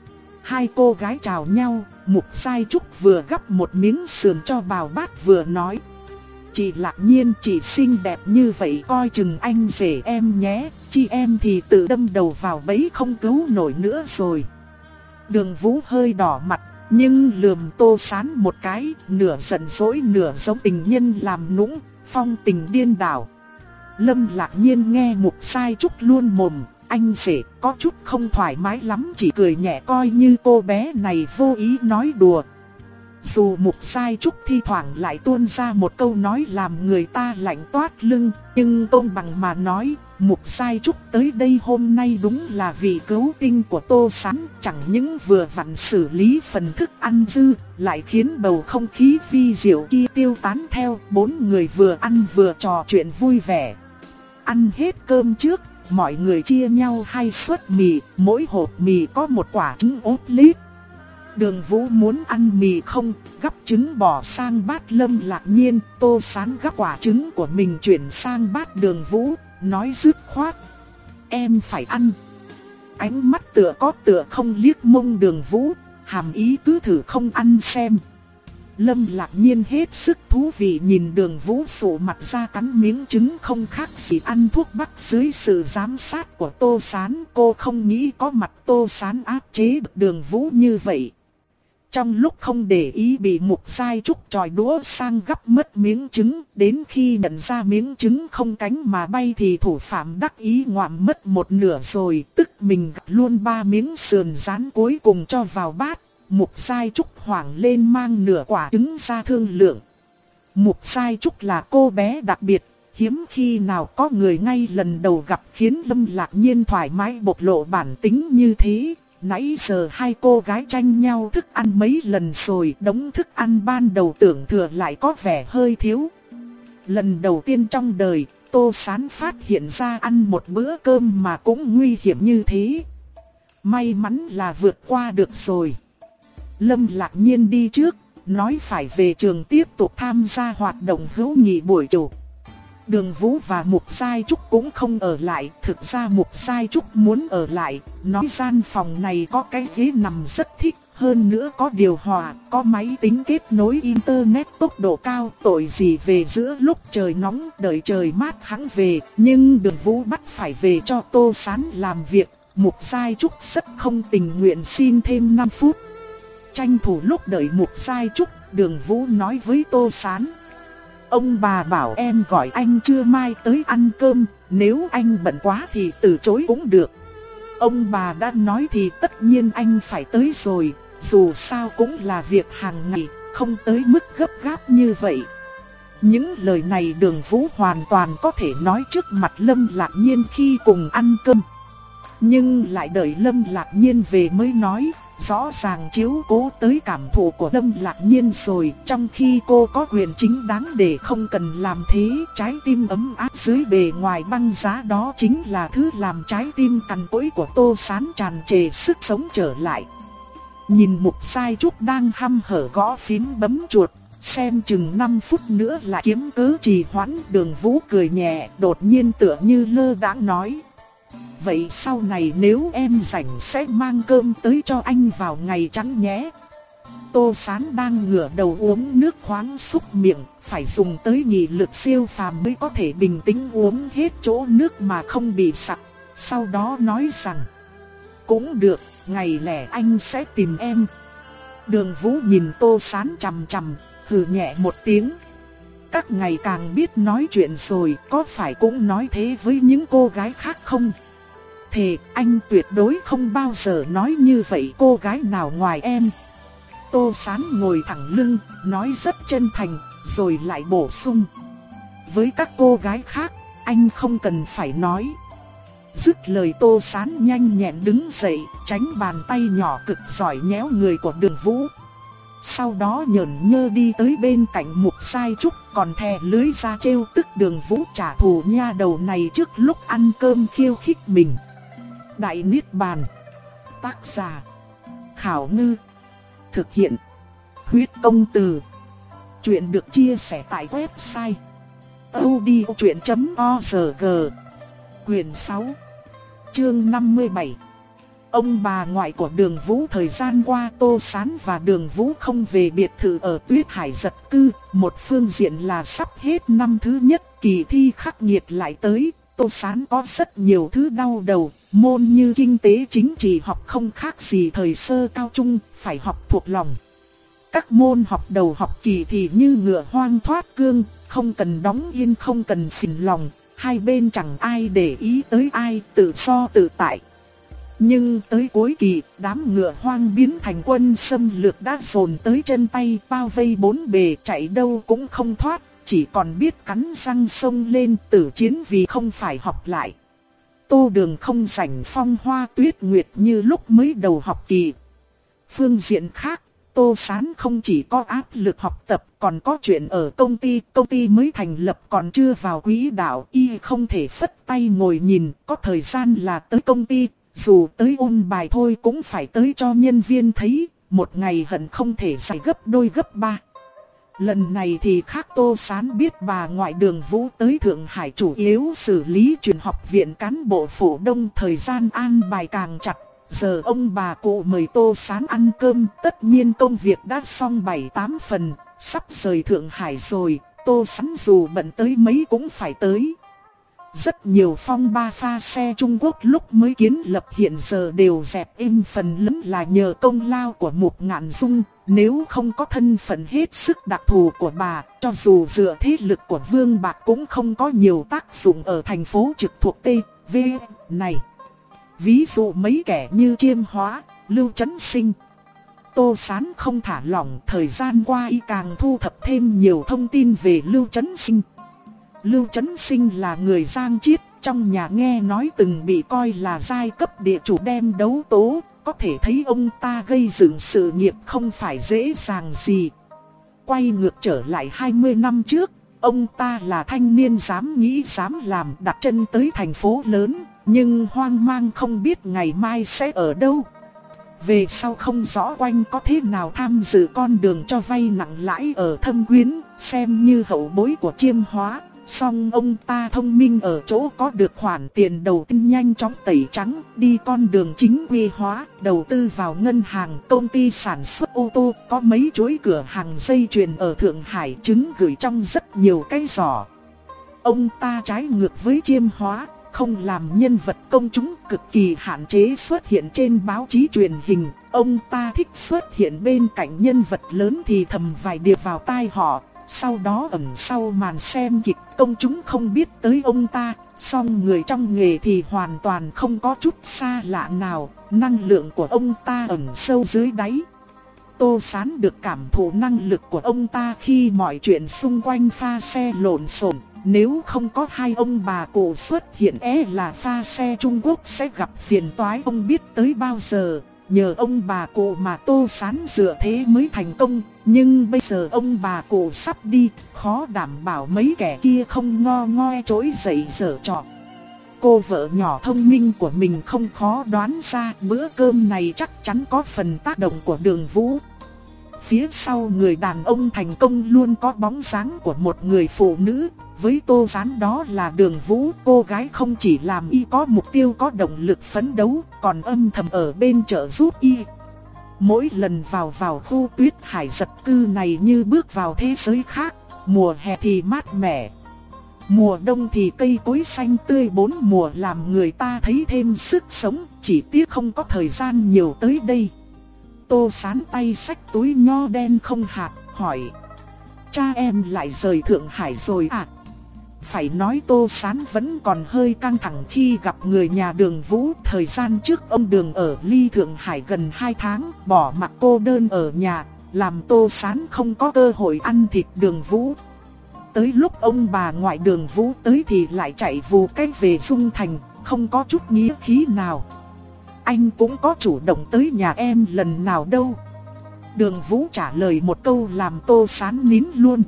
Hai cô gái chào nhau, Mục Sai Trúc vừa gắp một miếng sườn cho vào bát vừa nói. Chị Lạc Nhiên, chị xinh đẹp như vậy coi chừng anh rể em nhé, chị em thì tự đâm đầu vào bẫy không cứu nổi nữa rồi. Đường Vũ hơi đỏ mặt, nhưng lườm Tô Sán một cái, nửa giận dỗi nửa giống tình nhân làm nũng, phong tình điên đảo. Lâm Lạc Nhiên nghe Mục Sai Trúc luôn mồm, anh rể có chút không thoải mái lắm, chỉ cười nhẹ coi như cô bé này vô ý nói đùa. Dù Mục Sai Trúc thi thoảng lại tuôn ra một câu nói làm người ta lạnh toát lưng, nhưng công bằng mà nói, Mục Sai Trúc tới đây hôm nay đúng là vì cứu tinh của Tô Sán, chẳng những vừa vặn xử lý phần thức ăn dư, lại khiến bầu không khí vi diệu kia tiêu tán theo. Bốn người vừa ăn vừa trò chuyện vui vẻ. Ăn hết cơm trước, mọi người chia nhau hai suất mì, mỗi hộp mì có một quả trứng ốp lít. Đường Vũ muốn ăn mì không, gắp trứng bỏ sang bát Lâm Lạc Nhiên. Tô Sán gắp quả trứng của mình chuyển sang bát Đường Vũ, nói dứt khoát. Em phải ăn. Ánh mắt tựa có tựa không liếc mông Đường Vũ, hàm ý cứ thử không ăn xem. Lâm Lạc Nhiên hết sức thú vị nhìn Đường Vũ sụ mặt ra cắn miếng trứng không khác gì ăn thuốc bắc dưới sự giám sát của Tô Sán. Cô không nghĩ có mặt Tô Sán áp chế được Đường Vũ như vậy. Trong lúc không để ý bị Mục Sai Trúc chòi đũa sang gắp mất miếng trứng, đến khi nhận ra miếng trứng không cánh mà bay thì thủ phạm đắc ý ngoạm mất một nửa rồi, tức mình gắp luôn ba miếng sườn rán cuối cùng cho vào bát. Mục Sai Trúc hoảng lên mang nửa quả trứng ra thương lượng. Mục Sai Trúc là cô bé đặc biệt, hiếm khi nào có người ngay lần đầu gặp khiến Lâm Lạc Nhiên thoải mái bộc lộ bản tính như thế. Nãy giờ hai cô gái tranh nhau thức ăn mấy lần rồi, đống thức ăn ban đầu tưởng thừa lại có vẻ hơi thiếu. Lần đầu tiên trong đời, Tô Sán phát hiện ra ăn một bữa cơm mà cũng nguy hiểm như thế. May mắn là vượt qua được rồi. Lâm Lạc Nhiên đi trước, nói phải về trường tiếp tục tham gia hoạt động hữu nghị buổi chiều. Đường Vũ và Mục Sai Trúc cũng không ở lại, thực ra Mục Sai Trúc muốn ở lại, nói gian phòng này có cái ghế nằm rất thích, hơn nữa có điều hòa, có máy tính kết nối internet tốc độ cao, tội gì về giữa lúc trời nóng đợi trời mát hắn về, nhưng Đường Vũ bắt phải về cho Tô Sán làm việc, Mục Sai Trúc rất không tình nguyện xin thêm năm phút. Tranh thủ lúc đợi Mục Sai Trúc, Đường Vũ nói với Tô Sán: ông bà bảo em gọi anh trưa mai tới ăn cơm, nếu anh bận quá thì từ chối cũng được. Ông bà đã nói thì tất nhiên anh phải tới rồi, dù sao cũng là việc hàng ngày, không tới mức gấp gáp như vậy. Những lời này Đường Vũ hoàn toàn có thể nói trước mặt Lâm Lạc Nhiên khi cùng ăn cơm. Nhưng lại đợi Lâm Lạc Nhiên về mới nói, rõ ràng chiếu cố tới cảm thụ của Lâm Lạc Nhiên rồi, trong khi cô có quyền chính đáng để không cần làm thế. Trái tim ấm áp dưới bề ngoài băng giá đó chính là thứ làm trái tim cằn cỗi của Tô Sán tràn trề sức sống trở lại. Nhìn Mục Sai Trúc đang hăm hở gõ phím bấm chuột, xem chừng năm phút nữa lại kiếm cớ trì hoãn, Đường Vũ cười nhẹ, đột nhiên tựa như lơ đãng nói: vậy sau này nếu em rảnh sẽ mang cơm tới cho anh vào ngày chẵn nhé. Tô Sán đang ngửa đầu uống nước khoáng xúc miệng, phải dùng tới nghị lực siêu phàm mới có thể bình tĩnh uống hết chỗ nước mà không bị sặc. Sau đó nói rằng: cũng được, ngày lẻ anh sẽ tìm em. Đường Vũ nhìn Tô Sán chằm chằm, hừ nhẹ một tiếng. Các ngày càng biết nói chuyện rồi, có phải cũng nói thế với những cô gái khác không? Thề, anh tuyệt đối không bao giờ nói như vậy cô gái nào ngoài em. Tô Sán ngồi thẳng lưng, nói rất chân thành, rồi lại bổ sung: với các cô gái khác, anh không cần phải nói. Dứt lời Tô Sán nhanh nhẹn đứng dậy, tránh bàn tay nhỏ cực giỏi nhéo người của Đường Vũ. Sau đó nhởn nhơ đi tới bên cạnh Mục Sai Trúc, còn thè lưới ra trêu tức Đường Vũ trả thù nha đầu này trước lúc ăn cơm khiêu khích mình. Đại Niết Bàn. Tác giả: Khảo Ngư. Thực hiện: Huyết Công Từ. Chuyện được chia sẻ tại website audiochuyện chấm org. Quyền sáu, chương năm mươi bảy. Ông bà ngoại của Đường Vũ. Thời gian qua Tô Sán và Đường Vũ không về biệt thự ở Tuyết Hải Giật Cư. Một phương diện là sắp hết năm thứ nhất, kỳ thi khắc nghiệt lại tới. Tô Sán có rất nhiều thứ đau đầu, môn như kinh tế chính trị học không khác gì thời sơ cao trung, phải học thuộc lòng. Các môn học đầu học kỳ thì như ngựa hoang thoát cương, không cần đóng yên không cần phình lòng, hai bên chẳng ai để ý tới ai, tự do tự tại. Nhưng tới cuối kỳ, đám ngựa hoang biến thành quân xâm lược đã dồn tới chân tay, bao vây bốn bề, chạy đâu cũng không thoát, chỉ còn biết cắn răng xông lên tử chiến vì không phải học lại. Tô Đường không rảnh phong hoa tuyết nguyệt như lúc mới đầu học kỳ. Phương diện khác, Tô Sán không chỉ có áp lực học tập, còn có chuyện ở công ty, công ty mới thành lập còn chưa vào quỹ đạo, y không thể phất tay ngồi nhìn, có thời gian là tới công ty, dù tới ôn bài thôi cũng phải tới cho nhân viên thấy, một ngày hận không thể dạy gấp đôi gấp ba. Lần này thì khác, Tô Sán biết bà ngoại Đường Vũ tới Thượng Hải chủ yếu xử lý chuyện học viện cán bộ phủ đông, thời gian an bài càng chặt. Giờ ông bà cụ mời Tô Sán ăn cơm, tất nhiên công việc đã xong bảy tám phần, sắp rời Thượng Hải rồi, Tô Sán dù bận tới mấy cũng phải tới. Rất nhiều phong ba pha xe Trung Quốc lúc mới kiến lập hiện giờ đều dẹp êm, phần lớn là nhờ công lao của Mục Ngạn Dung. Nếu không có thân phận hết sức đặc thù của bà, cho dù dựa thế lực của Vương Bạc cũng không có nhiều tác dụng ở thành phố trực thuộc T, V này. Ví dụ mấy kẻ như Chiêm Hóa, Lưu Chấn Sinh. Tô Sán không thả lỏng, thời gian qua y càng thu thập thêm nhiều thông tin về Lưu Chấn Sinh. Lưu Chấn Sinh là người Giang Chiết, trong nhà nghe nói từng bị coi là giai cấp địa chủ đem đấu tố, có thể thấy ông ta gây dựng sự nghiệp không phải dễ dàng gì. Quay ngược trở lại hai mươi năm trước, ông ta là thanh niên dám nghĩ dám làm, đặt chân tới thành phố lớn, nhưng hoang mang không biết ngày mai sẽ ở đâu. về sau không rõ Oanh có thế nào tham dự con đường cho vay nặng lãi ở Thâm Quyến, xem như hậu bối của Chiêm Hóa. Song ông ta thông minh ở chỗ có được khoản tiền đầu tiên nhanh chóng tẩy trắng, đi con đường chính quy hóa, đầu tư vào ngân hàng, công ty sản xuất ô tô, có mấy chuỗi cửa hàng dây chuyền ở Thượng Hải, trứng gửi trong rất nhiều cái giỏ. Ông ta trái ngược với Chiêm Hóa, không làm nhân vật công chúng, cực kỳ hạn chế xuất hiện trên báo chí truyền hình. Ông ta thích xuất hiện bên cạnh nhân vật lớn thì thầm vài điều vào tai họ, sau đó ẩn sau màn xem kịch. Công chúng không biết tới ông ta, song người trong nghề thì hoàn toàn không có chút xa lạ nào. Năng lượng của ông ta ẩn sâu dưới đáy. Tô Sán được cảm thụ năng lực của ông ta khi mọi chuyện xung quanh pha xe lộn xộn. Nếu không có hai ông bà cụ xuất hiện, é là pha xe Trung Quốc sẽ gặp phiền toái không biết tới bao giờ. Nhờ ông bà cụ mà Tô Sán dựa thế mới thành công. Nhưng bây giờ ông bà cụ sắp đi, khó đảm bảo mấy kẻ kia không ngo ngoe trỗi dậy giở trò. Cô vợ nhỏ thông minh của mình không khó đoán ra bữa cơm này chắc chắn có phần tác động của Đường Vũ. Phía sau người đàn ông thành công luôn có bóng dáng của một người phụ nữ. Với Tô Sán đó là Đường Vũ, cô gái không chỉ làm y có mục tiêu có động lực phấn đấu, còn âm thầm ở bên trợ giúp y. Mỗi lần vào vào khu Tuyết Hải giật cư này như bước vào thế giới khác. Mùa hè thì mát mẻ, mùa đông thì cây cối xanh tươi, bốn mùa làm người ta thấy thêm sức sống. Chỉ tiếc không có thời gian nhiều tới đây. Tô Sán tay xách túi nho đen không hạt, hỏi: cha em lại rời Thượng Hải rồi à? Phải nói Tô Sán vẫn còn hơi căng thẳng khi gặp người nhà Đường Vũ. Thời gian trước ông Đường ở ly Thượng Hải gần hai tháng, bỏ mặc cô đơn ở nhà, làm Tô Sán không có cơ hội ăn thịt Đường Vũ. Tới lúc ông bà ngoại Đường Vũ tới thì lại chạy vù cách về Dung Thành, không có chút nghĩa khí nào. Anh cũng có chủ động tới nhà em lần nào đâu. Đường Vũ trả lời một câu làm Tô Sán nín luôn.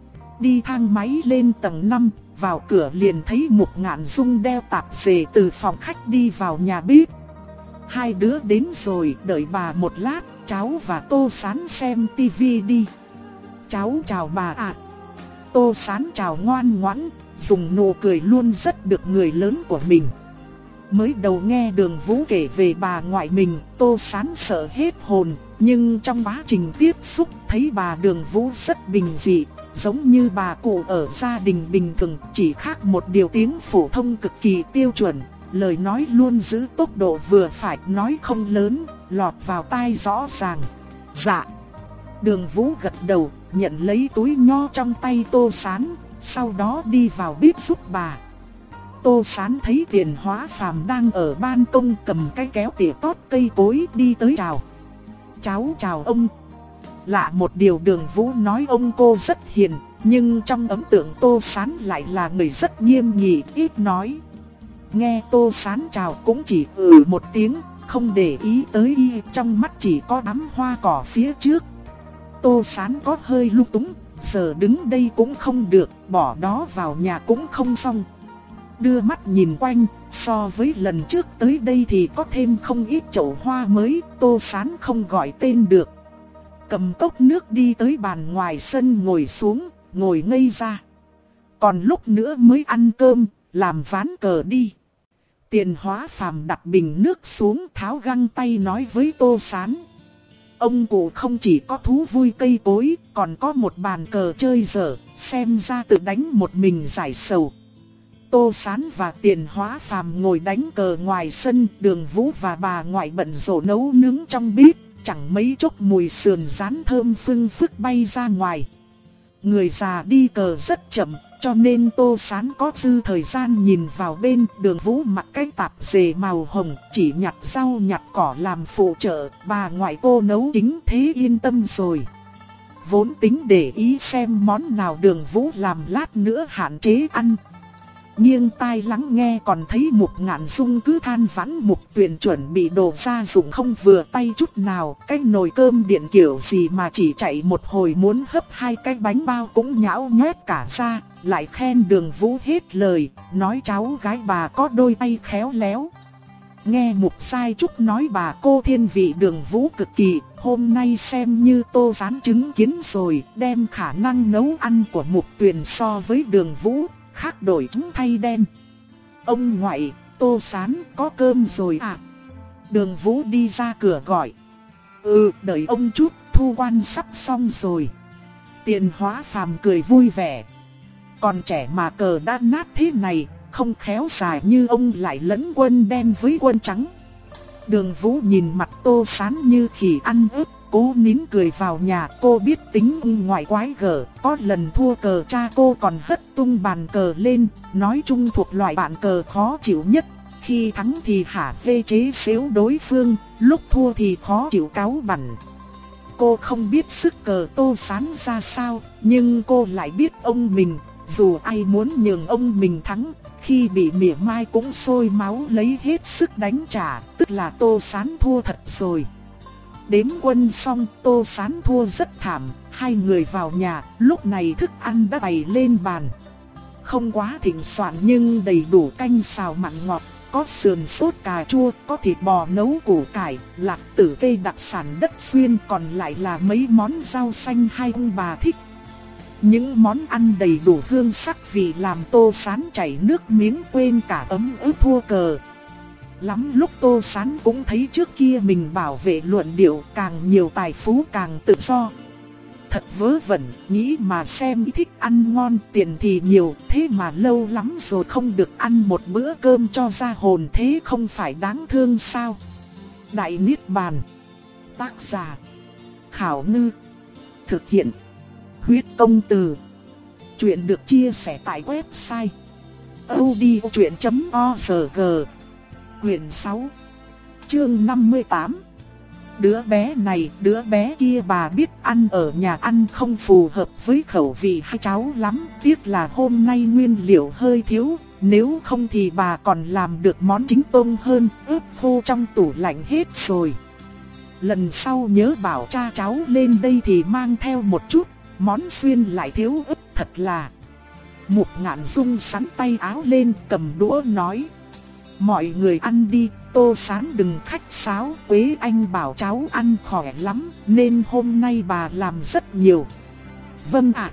Đi thang máy lên tầng năm, vào cửa liền thấy Mục Ngạn Dung đeo tạp dề từ phòng khách đi vào nhà bếp. Hai đứa đến rồi, đợi bà một lát, cháu và Tô Sán xem tivi đi. Cháu chào bà ạ. Tô Sán chào ngoan ngoãn, dùng nụ cười luôn rất được người lớn của mình. Mới đầu nghe Đường Vũ kể về bà ngoại mình, Tô Sán sợ hết hồn. Nhưng trong quá trình tiếp xúc thấy bà Đường Vũ rất bình dị, giống như bà cụ ở gia đình bình thường, chỉ khác một điều tiếng phổ thông cực kỳ tiêu chuẩn. Lời nói luôn giữ tốc độ vừa phải, nói không lớn, lọt vào tai rõ ràng. Dạ. Đường Vũ gật đầu, nhận lấy túi nho trong tay Tô Sán, sau đó đi vào bếp giúp bà. Tô Sán thấy Tiền Hóa Phàm đang ở ban công cầm cái kéo tỉa tót cây cối đi tới chào. Cháu chào ông. Lạ một điều, Đường Vũ nói ông cô rất hiền, nhưng trong ấn tượng Tô Sán lại là người rất nghiêm nghị, ít nói. Nghe Tô Sán chào cũng chỉ ừ một tiếng, không để ý tới y, trong mắt chỉ có đám hoa cỏ phía trước. Tô Sán có hơi lung túng, giờ đứng đây cũng không được, bỏ đó vào nhà cũng không xong. Đưa mắt nhìn quanh, so với lần trước tới đây thì có thêm không ít chậu hoa mới, Tô Sán không gọi tên được. Cầm cốc nước đi tới bàn ngoài sân ngồi xuống, ngồi ngây ra. Còn lúc nữa mới ăn cơm, làm ván cờ đi. Tiền Hóa Phàm đặt bình nước xuống, tháo găng tay nói với Tô Sán. Ông cụ không chỉ có thú vui cây cối, còn có một bàn cờ chơi dở, xem ra tự đánh một mình giải sầu. Tô Sán và Tiền Hóa Phàm ngồi đánh cờ ngoài sân, Đường Vũ và bà ngoại bận rộn nấu nướng trong bếp, chẳng mấy chốc mùi sườn rán thơm phưng phức bay ra ngoài. Người già đi cờ rất chậm, cho nên Tô Sán có dư thời gian nhìn vào bên. Đường Vũ mặc cái tạp dề màu hồng, chỉ nhặt rau nhặt cỏ làm phụ trợ, bà ngoại cô nấu chính thế yên tâm rồi. Vốn tính để ý xem món nào Đường Vũ làm lát nữa hạn chế ăn. Nghiêng tai lắng nghe còn thấy Mục Ngạn Dung cứ than vãn Mục Tuyền chuẩn bị đồ gia dụng không vừa tay chút nào. Cái nồi cơm điện kiểu gì mà chỉ chạy một hồi muốn hấp hai cái bánh bao cũng nhão nhét cả ra. Lại khen Đường Vũ hết lời, nói cháu gái bà có đôi tay khéo léo. Nghe Mục Sai Trúc nói bà cô thiên vị Đường Vũ cực kỳ, hôm nay xem như Tô Sán chứng kiến rồi, đem khả năng nấu ăn của Mục Tuyền so với Đường Vũ, khác đổi trắng thay đen. Ông ngoại, Tô Sán có cơm rồi à? Đường Vũ đi ra cửa gọi. Ừ, đợi ông chút, thu quan sắp xong rồi. Tiền Hóa Phàm cười vui vẻ. Còn trẻ mà cờ đã nát thế này, không khéo dài như ông lại lẫn quân đen với quân trắng. Đường Vũ nhìn mặt Tô Sán như khỉ ăn ớt, cố nín cười vào nhà. Cô biết tính ông ngoại quái gở, có lần thua cờ cha cô còn hất tung bàn cờ lên, nói chung thuộc loại bạn cờ khó chịu nhất. Khi thắng thì hả hê chế xếu đối phương, lúc thua thì khó chịu cáu bẳn. Cô không biết sức cờ Tô Sán ra sao, nhưng cô lại biết ông mình, dù ai muốn nhường ông mình thắng, khi bị mỉa mai cũng sôi máu lấy hết sức đánh trả, tức là Tô Sán thua thật rồi. Đếm quân xong, Tô Sán thua rất thảm, hai người vào nhà, lúc này thức ăn đã bày lên bàn. Không quá thịnh soạn nhưng đầy đủ canh xào mặn ngọt, có sườn sốt cà chua, có thịt bò nấu củ cải, lạc tử cây đặc sản đất xuyên, còn lại là mấy món rau xanh hai ông bà thích. Những món ăn đầy đủ hương sắc vị làm Tô Sán chảy nước miếng quên cả ấm ức thua cờ. Lắm lúc Tô Sán cũng thấy trước kia mình bảo vệ luận điệu, càng nhiều tài phú càng tự do. Thật vớ vẩn, nghĩ mà xem, thích ăn ngon, tiền thì nhiều, thế mà lâu lắm rồi không được ăn một bữa cơm cho ra hồn, thế không phải đáng thương sao? Đại Niết Bàn. Tác giả Khảo Ngư. Thực hiện Huyết Công Từ. Chuyện được chia sẻ tại website audiochuyện chấm org. Quyển sáu, chương năm mươi tám. Đứa bé này, đứa bé kia bà biết ăn ở nhà ăn không phù hợp với khẩu vị hai cháu lắm, tiếc là hôm nay nguyên liệu hơi thiếu, nếu không thì bà còn làm được món chính tông hơn, ướp khô trong tủ lạnh hết rồi. Lần sau nhớ bảo cha cháu lên đây thì mang theo một chút, món xuyên lại thiếu ướp thật là. Mục Ngạn Dung sắn tay áo lên cầm đũa nói. Mọi người ăn đi, Tô Sán đừng khách sáo, Quế Anh bảo cháu ăn khỏe lắm, nên hôm nay bà làm rất nhiều. Vâng ạ.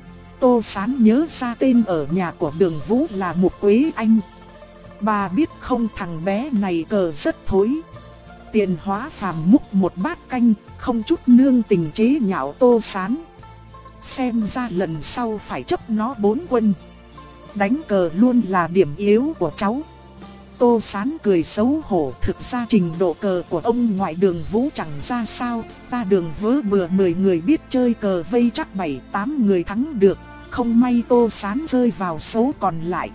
Tô Sán nhớ ra tên ở nhà của Đường Vũ là Mục Quế Anh. Bà biết không, thằng bé này cờ rất thối. Tiền Hóa Phàm múc một bát canh, không chút nương tình chế nhạo Tô Sán. Xem ra lần sau phải chấp nó bốn quân. Đánh cờ luôn là điểm yếu của cháu. Tô Sán cười xấu hổ, thực ra trình độ cờ của ông ngoại Đường Vũ chẳng ra sao, ta Đường vớ bừa mười người biết chơi cờ vây chắc bảy tám người thắng được, không may Tô Sán rơi vào số còn lại.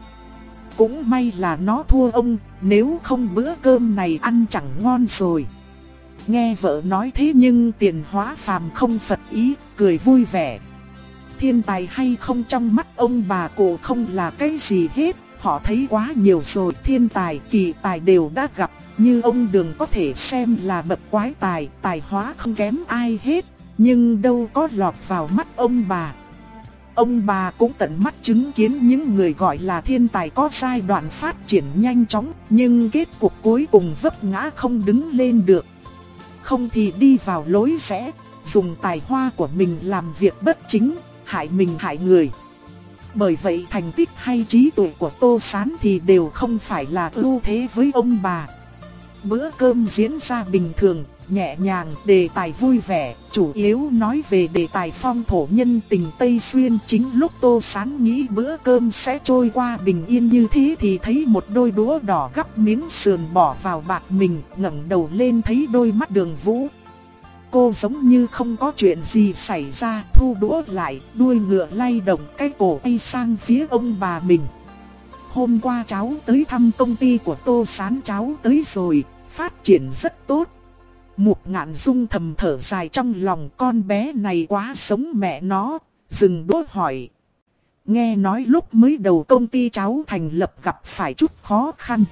Cũng may là nó thua ông, nếu không bữa cơm này ăn chẳng ngon rồi. Nghe vợ nói thế nhưng Tiền Hóa Phàm không phật ý, cười vui vẻ. Thiên tài hay không trong mắt ông bà cụ không là cái gì hết. Họ thấy quá nhiều rồi, thiên tài, kỳ tài đều đã gặp, như ông Đường có thể xem là bậc quái tài, tài hóa không kém ai hết, nhưng đâu có lọt vào mắt ông bà. Ông bà cũng tận mắt chứng kiến những người gọi là thiên tài có giai đoạn phát triển nhanh chóng, nhưng kết cục cuối cùng vấp ngã không đứng lên được. Không thì đi vào lối rẽ, dùng tài hoa của mình làm việc bất chính, hại mình hại người. Bởi vậy thành tích hay trí tuệ của Tô Sán thì đều không phải là ưu thế với ông bà. Bữa cơm diễn ra bình thường, nhẹ nhàng, đề tài vui vẻ, chủ yếu nói về đề tài phong thổ nhân tình Tây Xuyên. Chính lúc Tô Sán nghĩ bữa cơm sẽ trôi qua bình yên như thế thì thấy một đôi đũa đỏ gắp miếng sườn bỏ vào bát mình, ngẩng đầu lên thấy đôi mắt Đường Vũ. Cô giống như không có chuyện gì xảy ra, thu đũa lại, đuôi ngựa lay động, cái cổ quay sang phía ông bà mình. Hôm qua cháu tới thăm công ty của Tô Sán, cháu tới rồi, phát triển rất tốt. Mục Ngạn Dung thầm thở dài trong lòng, con bé này quá giống mẹ nó, dừng đũa hỏi. Nghe nói lúc mới đầu công ty cháu thành lập gặp phải chút khó khăn.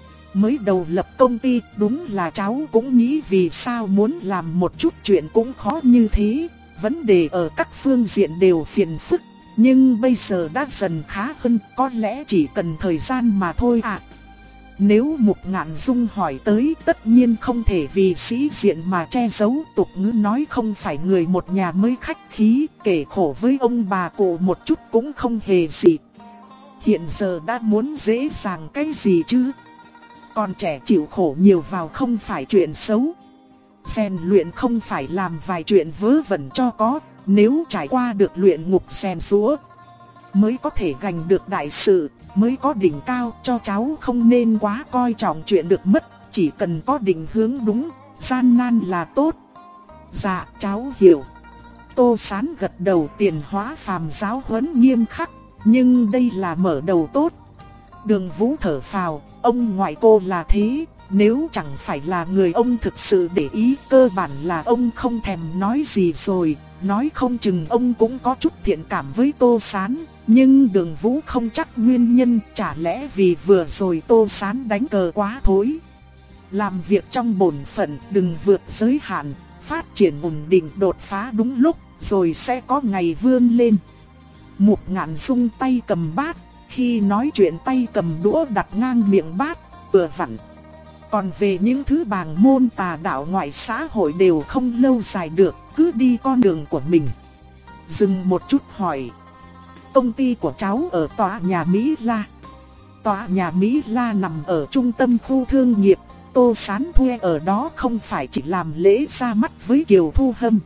Mới đầu lập công ty, đúng là cháu cũng nghĩ vì sao muốn làm một chút chuyện cũng khó như thế, vấn đề ở các phương diện đều phiền phức, nhưng bây giờ đã dần khá hơn, có lẽ chỉ cần thời gian mà thôi ạ. Nếu Mục Ngạn Dung hỏi tới tất nhiên không thể vì sĩ diện mà che giấu. Tục ngữ nói không phải người một nhà mới khách khí, kể khổ với ông bà cụ một chút cũng không hề gì. Hiện giờ đã muốn dễ dàng cái gì chứ? Còn trẻ chịu khổ nhiều vào không phải chuyện xấu. Rèn luyện không phải làm vài chuyện vớ vẩn cho có, nếu trải qua được luyện ngục rèn giũa mới có thể gành được đại sự, mới có đỉnh cao. Cho cháu không nên quá coi trọng chuyện được mất, chỉ cần có định hướng đúng, gian nan là tốt. Dạ, cháu hiểu. Tô Sán gật đầu. Tiền Hóa phàm giáo huấn nghiêm khắc, nhưng đây là mở đầu tốt. Đường Vũ thở phào, ông ngoại cô là thế, nếu chẳng phải là người ông thực sự để ý, cơ bản là ông không thèm nói gì rồi. Nói không chừng ông cũng có chút thiện cảm với Tô Sán, nhưng Đường Vũ không chắc nguyên nhân. Chả lẽ vì vừa rồi Tô Sán đánh cờ quá thối? Làm việc trong bổn phận, đừng vượt giới hạn, phát triển ổn định đột phá đúng lúc, rồi sẽ có ngày vươn lên. Mục Ngạn Dung tay cầm bát, khi nói chuyện tay cầm đũa đặt ngang miệng bát, vừa vặn. Còn về những thứ bàng môn tà đạo ngoại xã hội đều không lâu dài được, cứ đi con đường của mình. Dừng một chút hỏi, công ty của cháu ở tòa nhà Mỹ La. Tòa nhà Mỹ La nằm ở trung tâm khu thương nghiệp, Tô Sán thuê ở đó không phải chỉ làm lễ ra mắt với Kiều Thu Hâm.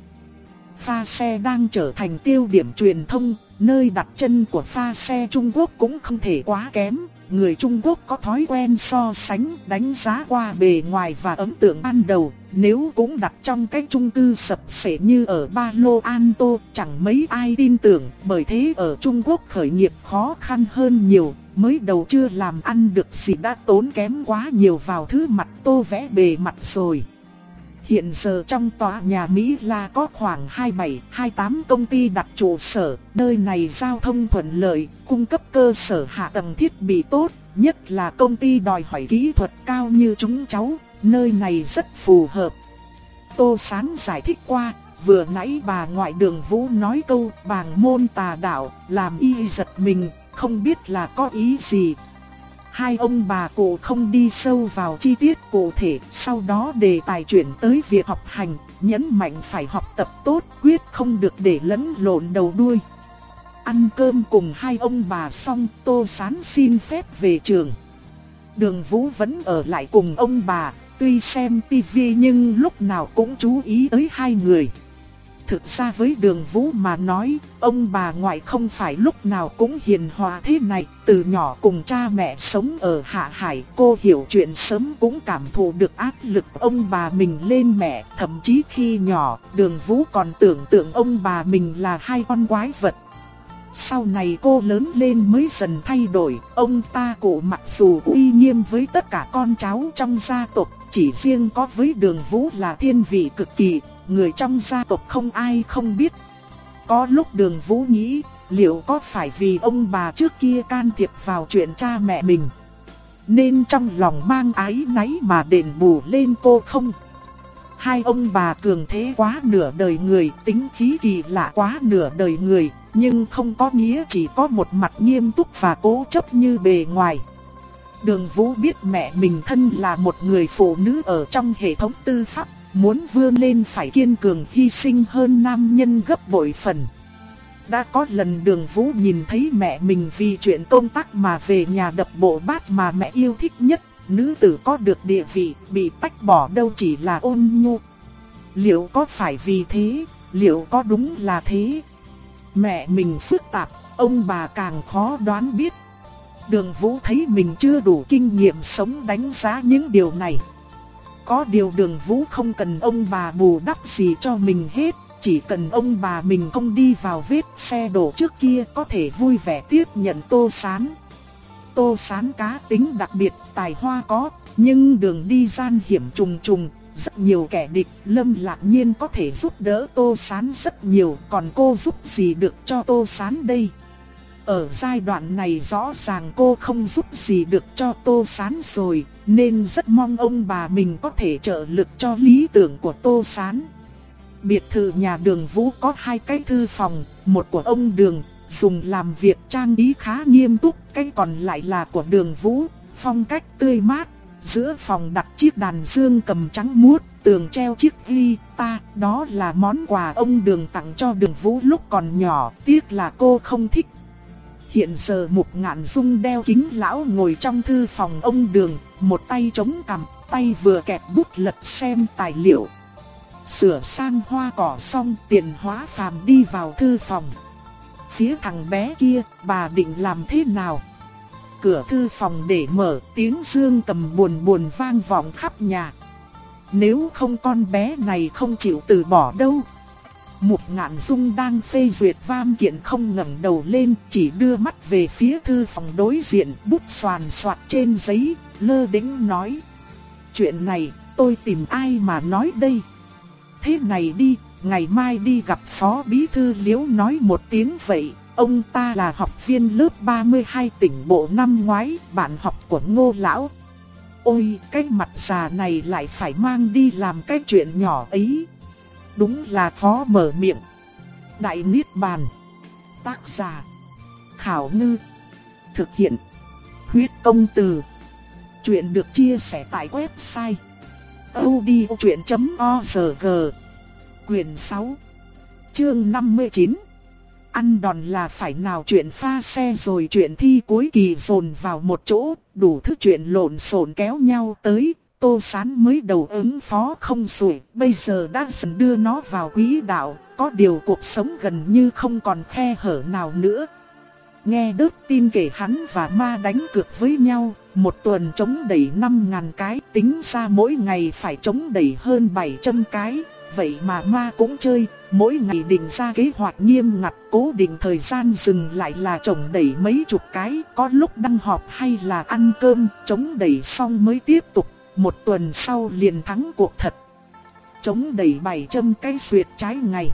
Pha xe đang trở thành tiêu điểm truyền thông, nơi đặt chân của pha xe Trung Quốc cũng không thể quá kém. Người Trung Quốc có thói quen so sánh, đánh giá qua bề ngoài và ấn tượng ban đầu. Nếu cũng đặt trong cái chung cư sập sệ như ở Palo Alto, chẳng mấy ai tin tưởng. Bởi thế ở Trung Quốc khởi nghiệp khó khăn hơn nhiều, mới đầu chưa làm ăn được gì đã tốn kém quá nhiều vào thứ mặt tô vẽ bề mặt rồi. Hiện giờ trong tòa nhà Mỹ La có khoảng hai mươi bảy hai mươi tám công ty đặt trụ sở, nơi này giao thông thuận lợi, cung cấp cơ sở hạ tầng thiết bị tốt, nhất là công ty đòi hỏi kỹ thuật cao như chúng cháu, nơi này rất phù hợp. Tô Sán giải thích qua, vừa nãy bà ngoại Đường Vũ nói câu bàng môn tà đạo, làm y giật mình, không biết là có ý gì. Hai ông bà cụ không đi sâu vào chi tiết cụ thể, sau đó đề tài chuyển tới việc học hành, nhấn mạnh phải học tập tốt, quyết không được để lẫn lộn đầu đuôi. Ăn cơm cùng hai ông bà xong, Tô Sán xin phép về trường. Đường Vũ vẫn ở lại cùng ông bà, tuy xem tivi nhưng lúc nào cũng chú ý tới hai người. Thực ra với Đường Vũ mà nói, ông bà ngoại không phải lúc nào cũng hiền hòa thế này. Từ nhỏ cùng cha mẹ sống ở Hạ Hải, cô hiểu chuyện sớm cũng cảm thụ được áp lực ông bà mình lên mẹ. Thậm chí khi nhỏ, Đường Vũ còn tưởng tượng ông bà mình là hai con quái vật. Sau này cô lớn lên mới dần thay đổi, ông ta cụ mặc dù uy nghiêm với tất cả con cháu trong gia tộc, chỉ riêng có với Đường Vũ là thiên vị cực kỳ. Người trong gia tộc không ai không biết. Có lúc Đường Vũ nghĩ, liệu có phải vì ông bà trước kia can thiệp vào chuyện cha mẹ mình, nên trong lòng mang áy náy mà đền bù lên cô không? Hai ông bà cường thế quá nửa đời người, tính khí kỳ lạ quá nửa đời người, nhưng không có nghĩa chỉ có một mặt nghiêm túc và cố chấp như bề ngoài. Đường Vũ biết mẹ mình thân là một người phụ nữ ở trong hệ thống tư pháp, muốn vươn lên phải kiên cường hy sinh hơn nam nhân gấp bội phần. Đã có lần Đường Vũ nhìn thấy mẹ mình vì chuyện công tác mà về nhà đập bộ bát mà mẹ yêu thích nhất. Nữ tử có được địa vị, bị tách bỏ đâu chỉ là ôn nhu. Liệu có phải vì thế? Liệu có đúng là thế? Mẹ mình phức tạp, ông bà càng khó đoán biết. Đường Vũ thấy mình chưa đủ kinh nghiệm sống đánh giá những điều này. Có điều Đường Vũ không cần ông bà bù đắp gì cho mình hết, chỉ cần ông bà mình không đi vào vết xe đổ trước kia có thể vui vẻ tiếp nhận Tô Sán. Tô Sán cá tính đặc biệt, tài hoa có, nhưng đường đi gian hiểm trùng trùng, rất nhiều kẻ địch. Lâm Lạc Nhiên có thể giúp đỡ Tô Sán rất nhiều, còn cô giúp gì được cho Tô Sán đây? Ở giai đoạn này rõ ràng cô không giúp gì được cho Tô Sán rồi, nên rất mong ông bà mình có thể trợ lực cho lý tưởng của Tô Sán. Biệt thự nhà Đường Vũ có hai cái thư phòng, một của ông Đường, dùng làm việc trang trí khá nghiêm túc, cái còn lại là của Đường Vũ, phong cách tươi mát. Giữa phòng đặt chiếc đàn dương cầm trắng muốt, tường treo chiếc guitar, đó là món quà ông Đường tặng cho Đường Vũ lúc còn nhỏ, tiếc là cô không thích. Hiện giờ Mục Ngạn Dung đeo kính lão ngồi trong thư phòng ông Đường, một tay chống cằm, tay vừa kẹp bút lật xem tài liệu. Sửa sang hoa cỏ xong, Tiền Hóa Phàm đi vào thư phòng. Phía thằng bé kia, bà định làm thế nào? Cửa thư phòng để mở, tiếng dương cầm buồn buồn vang vọng khắp nhà. Nếu không con bé này không chịu từ bỏ đâu. Mục Ngạn Dung đang phê duyệt văn kiện không ngẩng đầu lên, chỉ đưa mắt về phía thư phòng đối diện, bút xoàn xoạt trên giấy, lơ đễnh nói. Chuyện này, tôi tìm ai mà nói đây? Thế này đi, ngày mai đi gặp Phó Bí Thư Liễu nói một tiếng vậy. Ông ta là học viên lớp ba mươi hai tỉnh bộ năm ngoái, bạn học của Ngô Lão. Ôi, cái mặt già này lại phải mang đi làm cái chuyện nhỏ ấy. Đúng là khó mở miệng. Đại Niết Bàn. Tác giả: Khảo Ngư. Thực hiện: Huyết Công Từ. Chuyện được chia sẻ tại website audiochuyện chấm org. Quyền sáu, chương năm mươi chín. Ăn đòn là phải nào. Chuyện pha xe rồi chuyện thi cuối kỳ dồn vào một chỗ, đủ thứ chuyện lộn xộn kéo nhau tới. Tô Sán mới đầu ứng phó không xuể, bây giờ đã dần đưa nó vào quỹ đạo, có điều cuộc sống gần như không còn khe hở nào nữa. Nghe đớt tin kể hắn và ma đánh cược với nhau, một tuần chống đẩy năm ngàn cái, tính ra mỗi ngày phải chống đẩy hơn bảy trăm cái. Vậy mà ma cũng chơi, mỗi ngày định ra kế hoạch nghiêm ngặt, cố định thời gian dừng lại là chống đẩy mấy chục cái, có lúc đăng họp hay là ăn cơm, chống đẩy xong mới tiếp tục, một tuần sau liền thắng cuộc thật. Chống đẩy bảy trăm cái xuyệt trái ngày.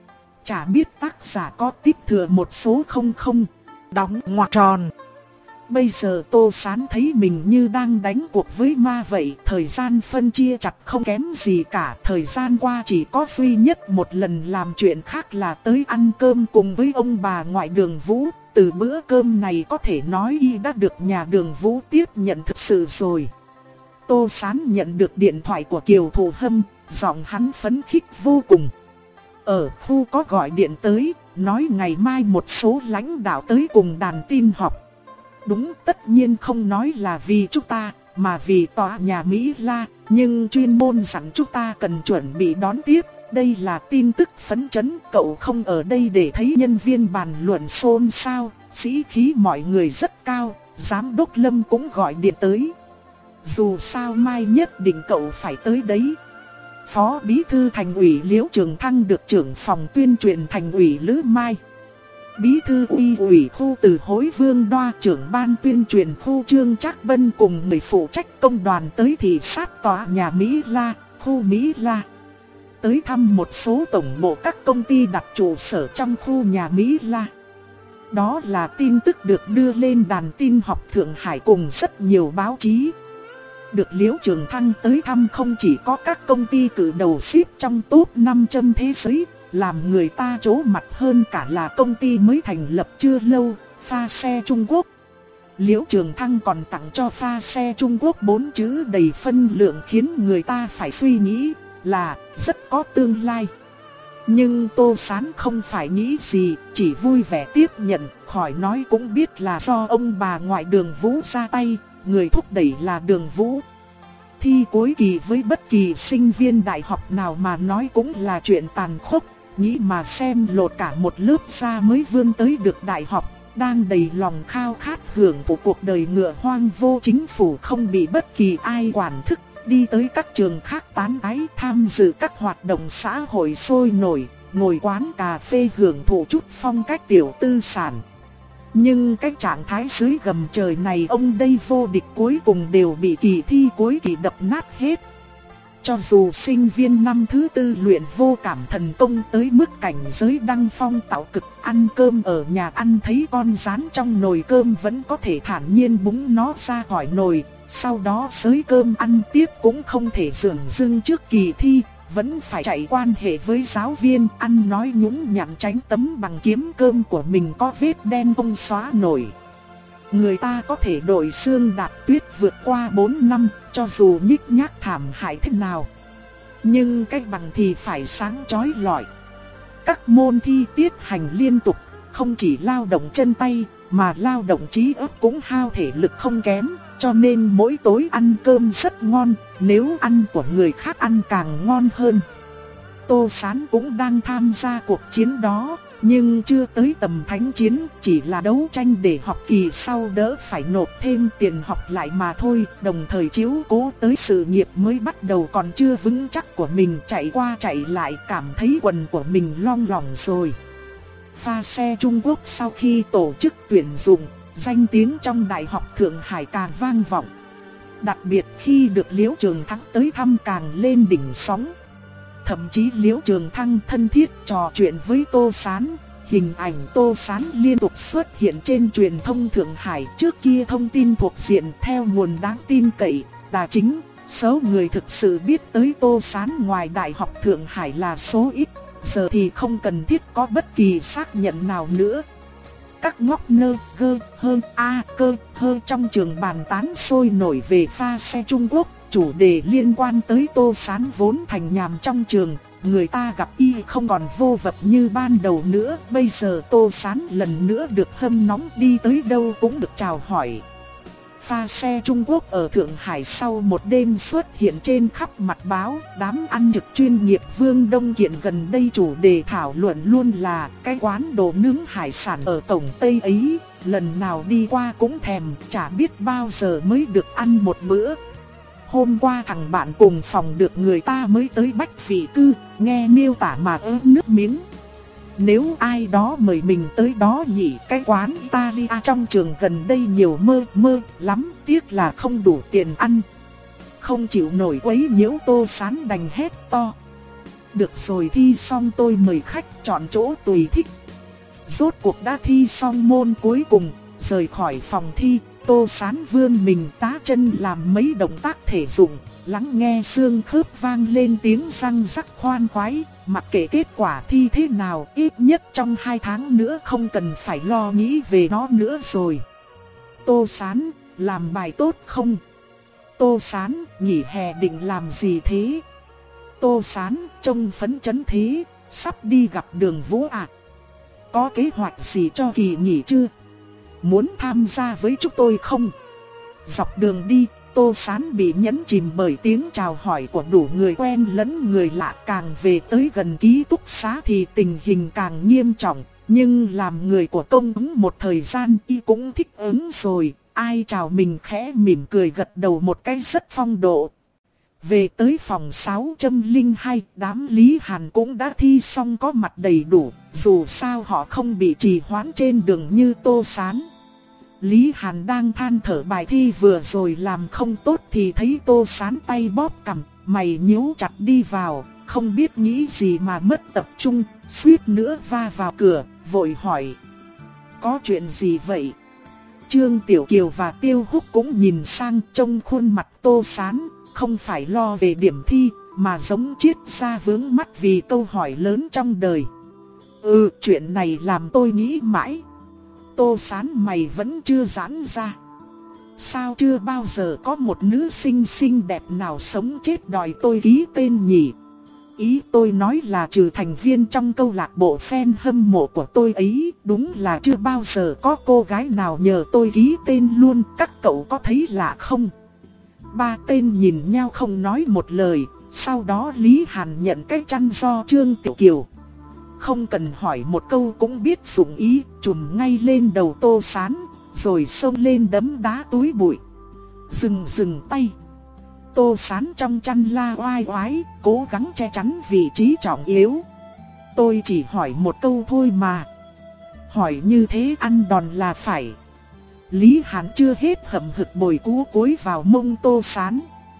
Chả biết tác giả có tiếp thừa một số không không, đóng ngoặc tròn. Bây giờ Tô Sán thấy mình như đang đánh cuộc với ma vậy, thời gian phân chia chặt không kém gì cả. Thời gian qua chỉ có duy nhất một lần làm chuyện khác là tới ăn cơm cùng với ông bà ngoại Đường Vũ. Từ bữa cơm này có thể nói y đã được nhà Đường Vũ tiếp nhận thực sự rồi. Tô Sán nhận được điện thoại của Kiều Thụ Hâm, giọng hắn phấn khích vô cùng. Ở khu có gọi điện tới, nói ngày mai một số lãnh đạo tới cùng đàn tin họp. Đúng, tất nhiên không nói là vì chúng ta, mà vì tòa nhà Mỹ La, nhưng chuyên môn dặn chúng ta cần chuẩn bị đón tiếp. Đây là tin tức phấn chấn, cậu không ở đây để thấy nhân viên bàn luận xôn xao, sĩ khí mọi người rất cao, giám đốc Lâm cũng gọi điện tới. Dù sao mai nhất định cậu phải tới đấy. Phó Bí Thư Thành ủy Liễu Trường Thăng được trưởng phòng tuyên truyền Thành ủy Lữ Mai. Bí Thư Uy ủy khu Từ Hối Vương Đoa, trưởng ban tuyên truyền khu Trương Trác Bân cùng người phụ trách công đoàn tới thị sát tòa nhà Mỹ La, khu Mỹ La. Tới thăm một số tổng bộ các công ty đặt trụ sở trong khu nhà Mỹ La. Đó là tin tức được đưa lên đàn tin học Thượng Hải cùng rất nhiều báo chí. Được Liễu Trường Thăng tới thăm không chỉ có các công ty cử đầu xếp trong top năm trăm thế giới, làm người ta chố mặt hơn cả là công ty mới thành lập chưa lâu, Pha Xe Trung Quốc. Liễu Trường Thăng còn tặng cho Pha Xe Trung Quốc bốn chữ đầy phân lượng khiến người ta phải suy nghĩ là rất có tương lai. Nhưng Tô Sán không phải nghĩ gì, chỉ vui vẻ tiếp nhận, khỏi nói cũng biết là do ông bà ngoại Đường Vũ ra tay, người thúc đẩy là Đường Vũ. Thi cuối kỳ với bất kỳ sinh viên đại học nào mà nói cũng là chuyện tàn khốc, nghĩ mà xem lột cả một lớp ra mới vươn tới được đại học, đang đầy lòng khao khát hưởng của cuộc đời ngựa hoang vô chính phủ không bị bất kỳ ai quản thúc, đi tới các trường khác tán gái tham dự các hoạt động xã hội sôi nổi, ngồi quán cà phê hưởng thụ chút phong cách tiểu tư sản. Nhưng cái trạng thái dưới gầm trời này ông đây vô địch cuối cùng đều bị kỳ thi cuối kỳ đập nát hết. Cho dù sinh viên năm thứ tư luyện vô cảm thần công tới mức cảnh giới đăng phong tạo cực, ăn cơm ở nhà ăn thấy con rán trong nồi cơm vẫn có thể thản nhiên búng nó ra khỏi nồi, sau đó xới cơm ăn tiếp cũng không thể dửng dưng trước kỳ thi, vẫn phải chạy quan hệ với giáo viên, ăn nói nhũng nhặn tránh tấm bằng kiếm cơm của mình có vết đen không xóa nổi. Người ta có thể đổi xương đạp tuyết vượt qua bốn năm, cho dù nhích nhác thảm hại thế nào. Nhưng cái bằng thì phải sáng chói lọi. Các môn thi tiết hành liên tục, không chỉ lao động chân tay, mà lao động trí óc cũng hao thể lực không kém. Cho nên mỗi tối ăn cơm rất ngon, nếu ăn của người khác ăn càng ngon hơn. Tô Sán cũng đang tham gia cuộc chiến đó, nhưng chưa tới tầm thánh chiến, chỉ là đấu tranh để học kỳ sau đỡ phải nộp thêm tiền học lại mà thôi. Đồng thời chiếu cố tới sự nghiệp mới bắt đầu còn chưa vững chắc của mình, chạy qua chạy lại cảm thấy quần của mình lông lỏng rồi. Pha xe Trung Quốc sau khi tổ chức tuyển dụng, danh tiếng trong Đại học Thượng Hải càng vang vọng. Đặc biệt khi được Liễu Trường Thắng tới thăm càng lên đỉnh sóng. Thậm chí Liễu Trường Thăng thân thiết trò chuyện với Tô Sán, hình ảnh Tô Sán liên tục xuất hiện trên truyền thông Thượng Hải. Trước kia thông tin thuộc diện theo nguồn đáng tin cậy, đà chính, số người thực sự biết tới Tô Sán ngoài Đại học Thượng Hải là số ít, giờ thì không cần thiết có bất kỳ xác nhận nào nữa. Các ngóc nơ, gơ, hơn, a, cơ, hơ trong trường bàn tán sôi nổi về pha xe Trung Quốc. Chủ đề liên quan tới Tô Sán vốn thành nhàm trong trường, người ta gặp y không còn vô vập như ban đầu nữa. Bây giờ Tô Sán lần nữa được hâm nóng, đi tới đâu cũng được chào hỏi. Pha xe Trung Quốc ở Thượng Hải sau một đêm xuất hiện trên khắp mặt báo. Đám ăn trực chuyên nghiệp Vương Đông Kiện gần đây chủ đề thảo luận luôn là cái quán đồ nướng hải sản ở cổng Tây ấy. Lần nào đi qua cũng thèm, chả biết bao giờ mới được ăn một bữa. Hôm qua thằng bạn cùng phòng được người ta mới tới Bách Vị Cư, nghe miêu tả mà ớn nước miếng. Nếu ai đó mời mình tới đó nhỉ, cái quán Italia trong trường gần đây nhiều mơ mơ lắm, tiếc là không đủ tiền ăn. Không chịu nổi quấy nhiễu Tô Sán đành hét to. Được rồi, thi xong tôi mời khách chọn chỗ tùy thích. Rốt cuộc đã thi xong môn cuối cùng, rời khỏi phòng thi. Tô Sán vươn mình tá chân làm mấy động tác thể dụng, lắng nghe xương khớp vang lên tiếng răng rắc khoan khoái. Mặc kệ kết quả thi thế nào, ít nhất trong hai tháng nữa không cần phải lo nghĩ về nó nữa rồi. Tô Sán, làm bài tốt không? Tô Sán, nghỉ hè định làm gì thế? Tô Sán, trông phấn chấn thế, sắp đi gặp Đường Vũ à? Có kế hoạch gì cho kỳ nghỉ chưa? Muốn tham gia với chúng tôi không? Dọc đường đi, Tô Sán bị nhấn chìm bởi tiếng chào hỏi của đủ người quen lẫn người lạ. Càng về tới gần ký túc xá thì tình hình càng nghiêm trọng. Nhưng làm người của công ứng một thời gian y cũng thích ứng rồi. Ai chào mình khẽ mỉm cười gật đầu một cái rất phong độ. Về tới phòng sáu không hai, đám Lý Hàn cũng đã thi xong có mặt đầy đủ. Dù sao họ không bị trì hoãn trên đường như Tô Sán. Lý Hàn đang than thở bài thi vừa rồi làm không tốt thì thấy Tô Sán tay bóp cằm, mày nhíu chặt đi vào, không biết nghĩ gì mà mất tập trung, suýt nữa va vào cửa, vội hỏi. Có chuyện gì vậy? Trương Tiểu Kiều và Tiêu Húc cũng nhìn sang, trông khuôn mặt Tô Sán, không phải lo về điểm thi, mà giống triết gia vướng mắt vì câu hỏi lớn trong đời. Ừ, chuyện này làm tôi nghĩ mãi. Tô Sán, mày vẫn chưa giãn ra. Sao chưa bao giờ có một nữ sinh xinh đẹp nào sống chết đòi tôi ký tên nhỉ? Ý tôi nói là trừ thành viên trong câu lạc bộ fan hâm mộ của tôi ấy, đúng là chưa bao giờ có cô gái nào nhờ tôi ký tên luôn. Các cậu có thấy lạ không? Ba tên nhìn nhau không nói một lời. Sau đó Lý Hàn nhận cái chăn do Trương Tiểu Kiều. Không cần hỏi một câu cũng biết dụng ý, chùm ngay lên đầu Tô Sán, rồi xông lên đấm đá túi bụi. Dừng dừng tay. Tô Sán trong chăn la oai oái, cố gắng che chắn vị trí trọng yếu. Tôi chỉ hỏi một câu thôi mà. Hỏi như thế ăn đòn là phải. Lý Hàn chưa hết hậm hực bồi cú cối vào mông Tô Sán.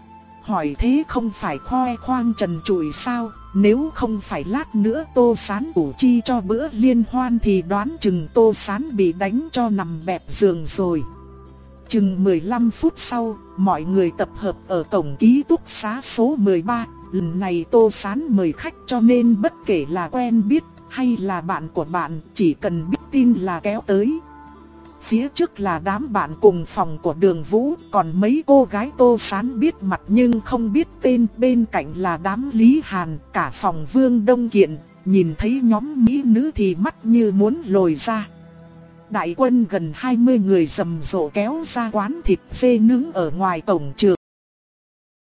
Hỏi thế không phải khoe khoang trần trụi sao? Nếu không phải lát nữa Tô Sán ủ chi cho bữa liên hoan thì đoán chừng Tô Sán bị đánh cho nằm bẹp giường rồi. Chừng mười lăm phút sau, mọi người tập hợp ở cổng ký túc xá số mười ba. Lần này Tô Sán mời khách cho nên bất kể là quen biết hay là bạn của bạn, chỉ cần biết tin là kéo tới. Phía trước là đám bạn cùng phòng của Đường Vũ, còn mấy cô gái Tô Sán biết mặt nhưng không biết tên. Bên cạnh là đám Lý Hàn, cả phòng Vương Đông Kiện, nhìn thấy nhóm mỹ nữ thì mắt như muốn lồi ra. Đại quân gần hai mươi người rầm rộ kéo ra quán thịt dê nướng ở ngoài cổng trường.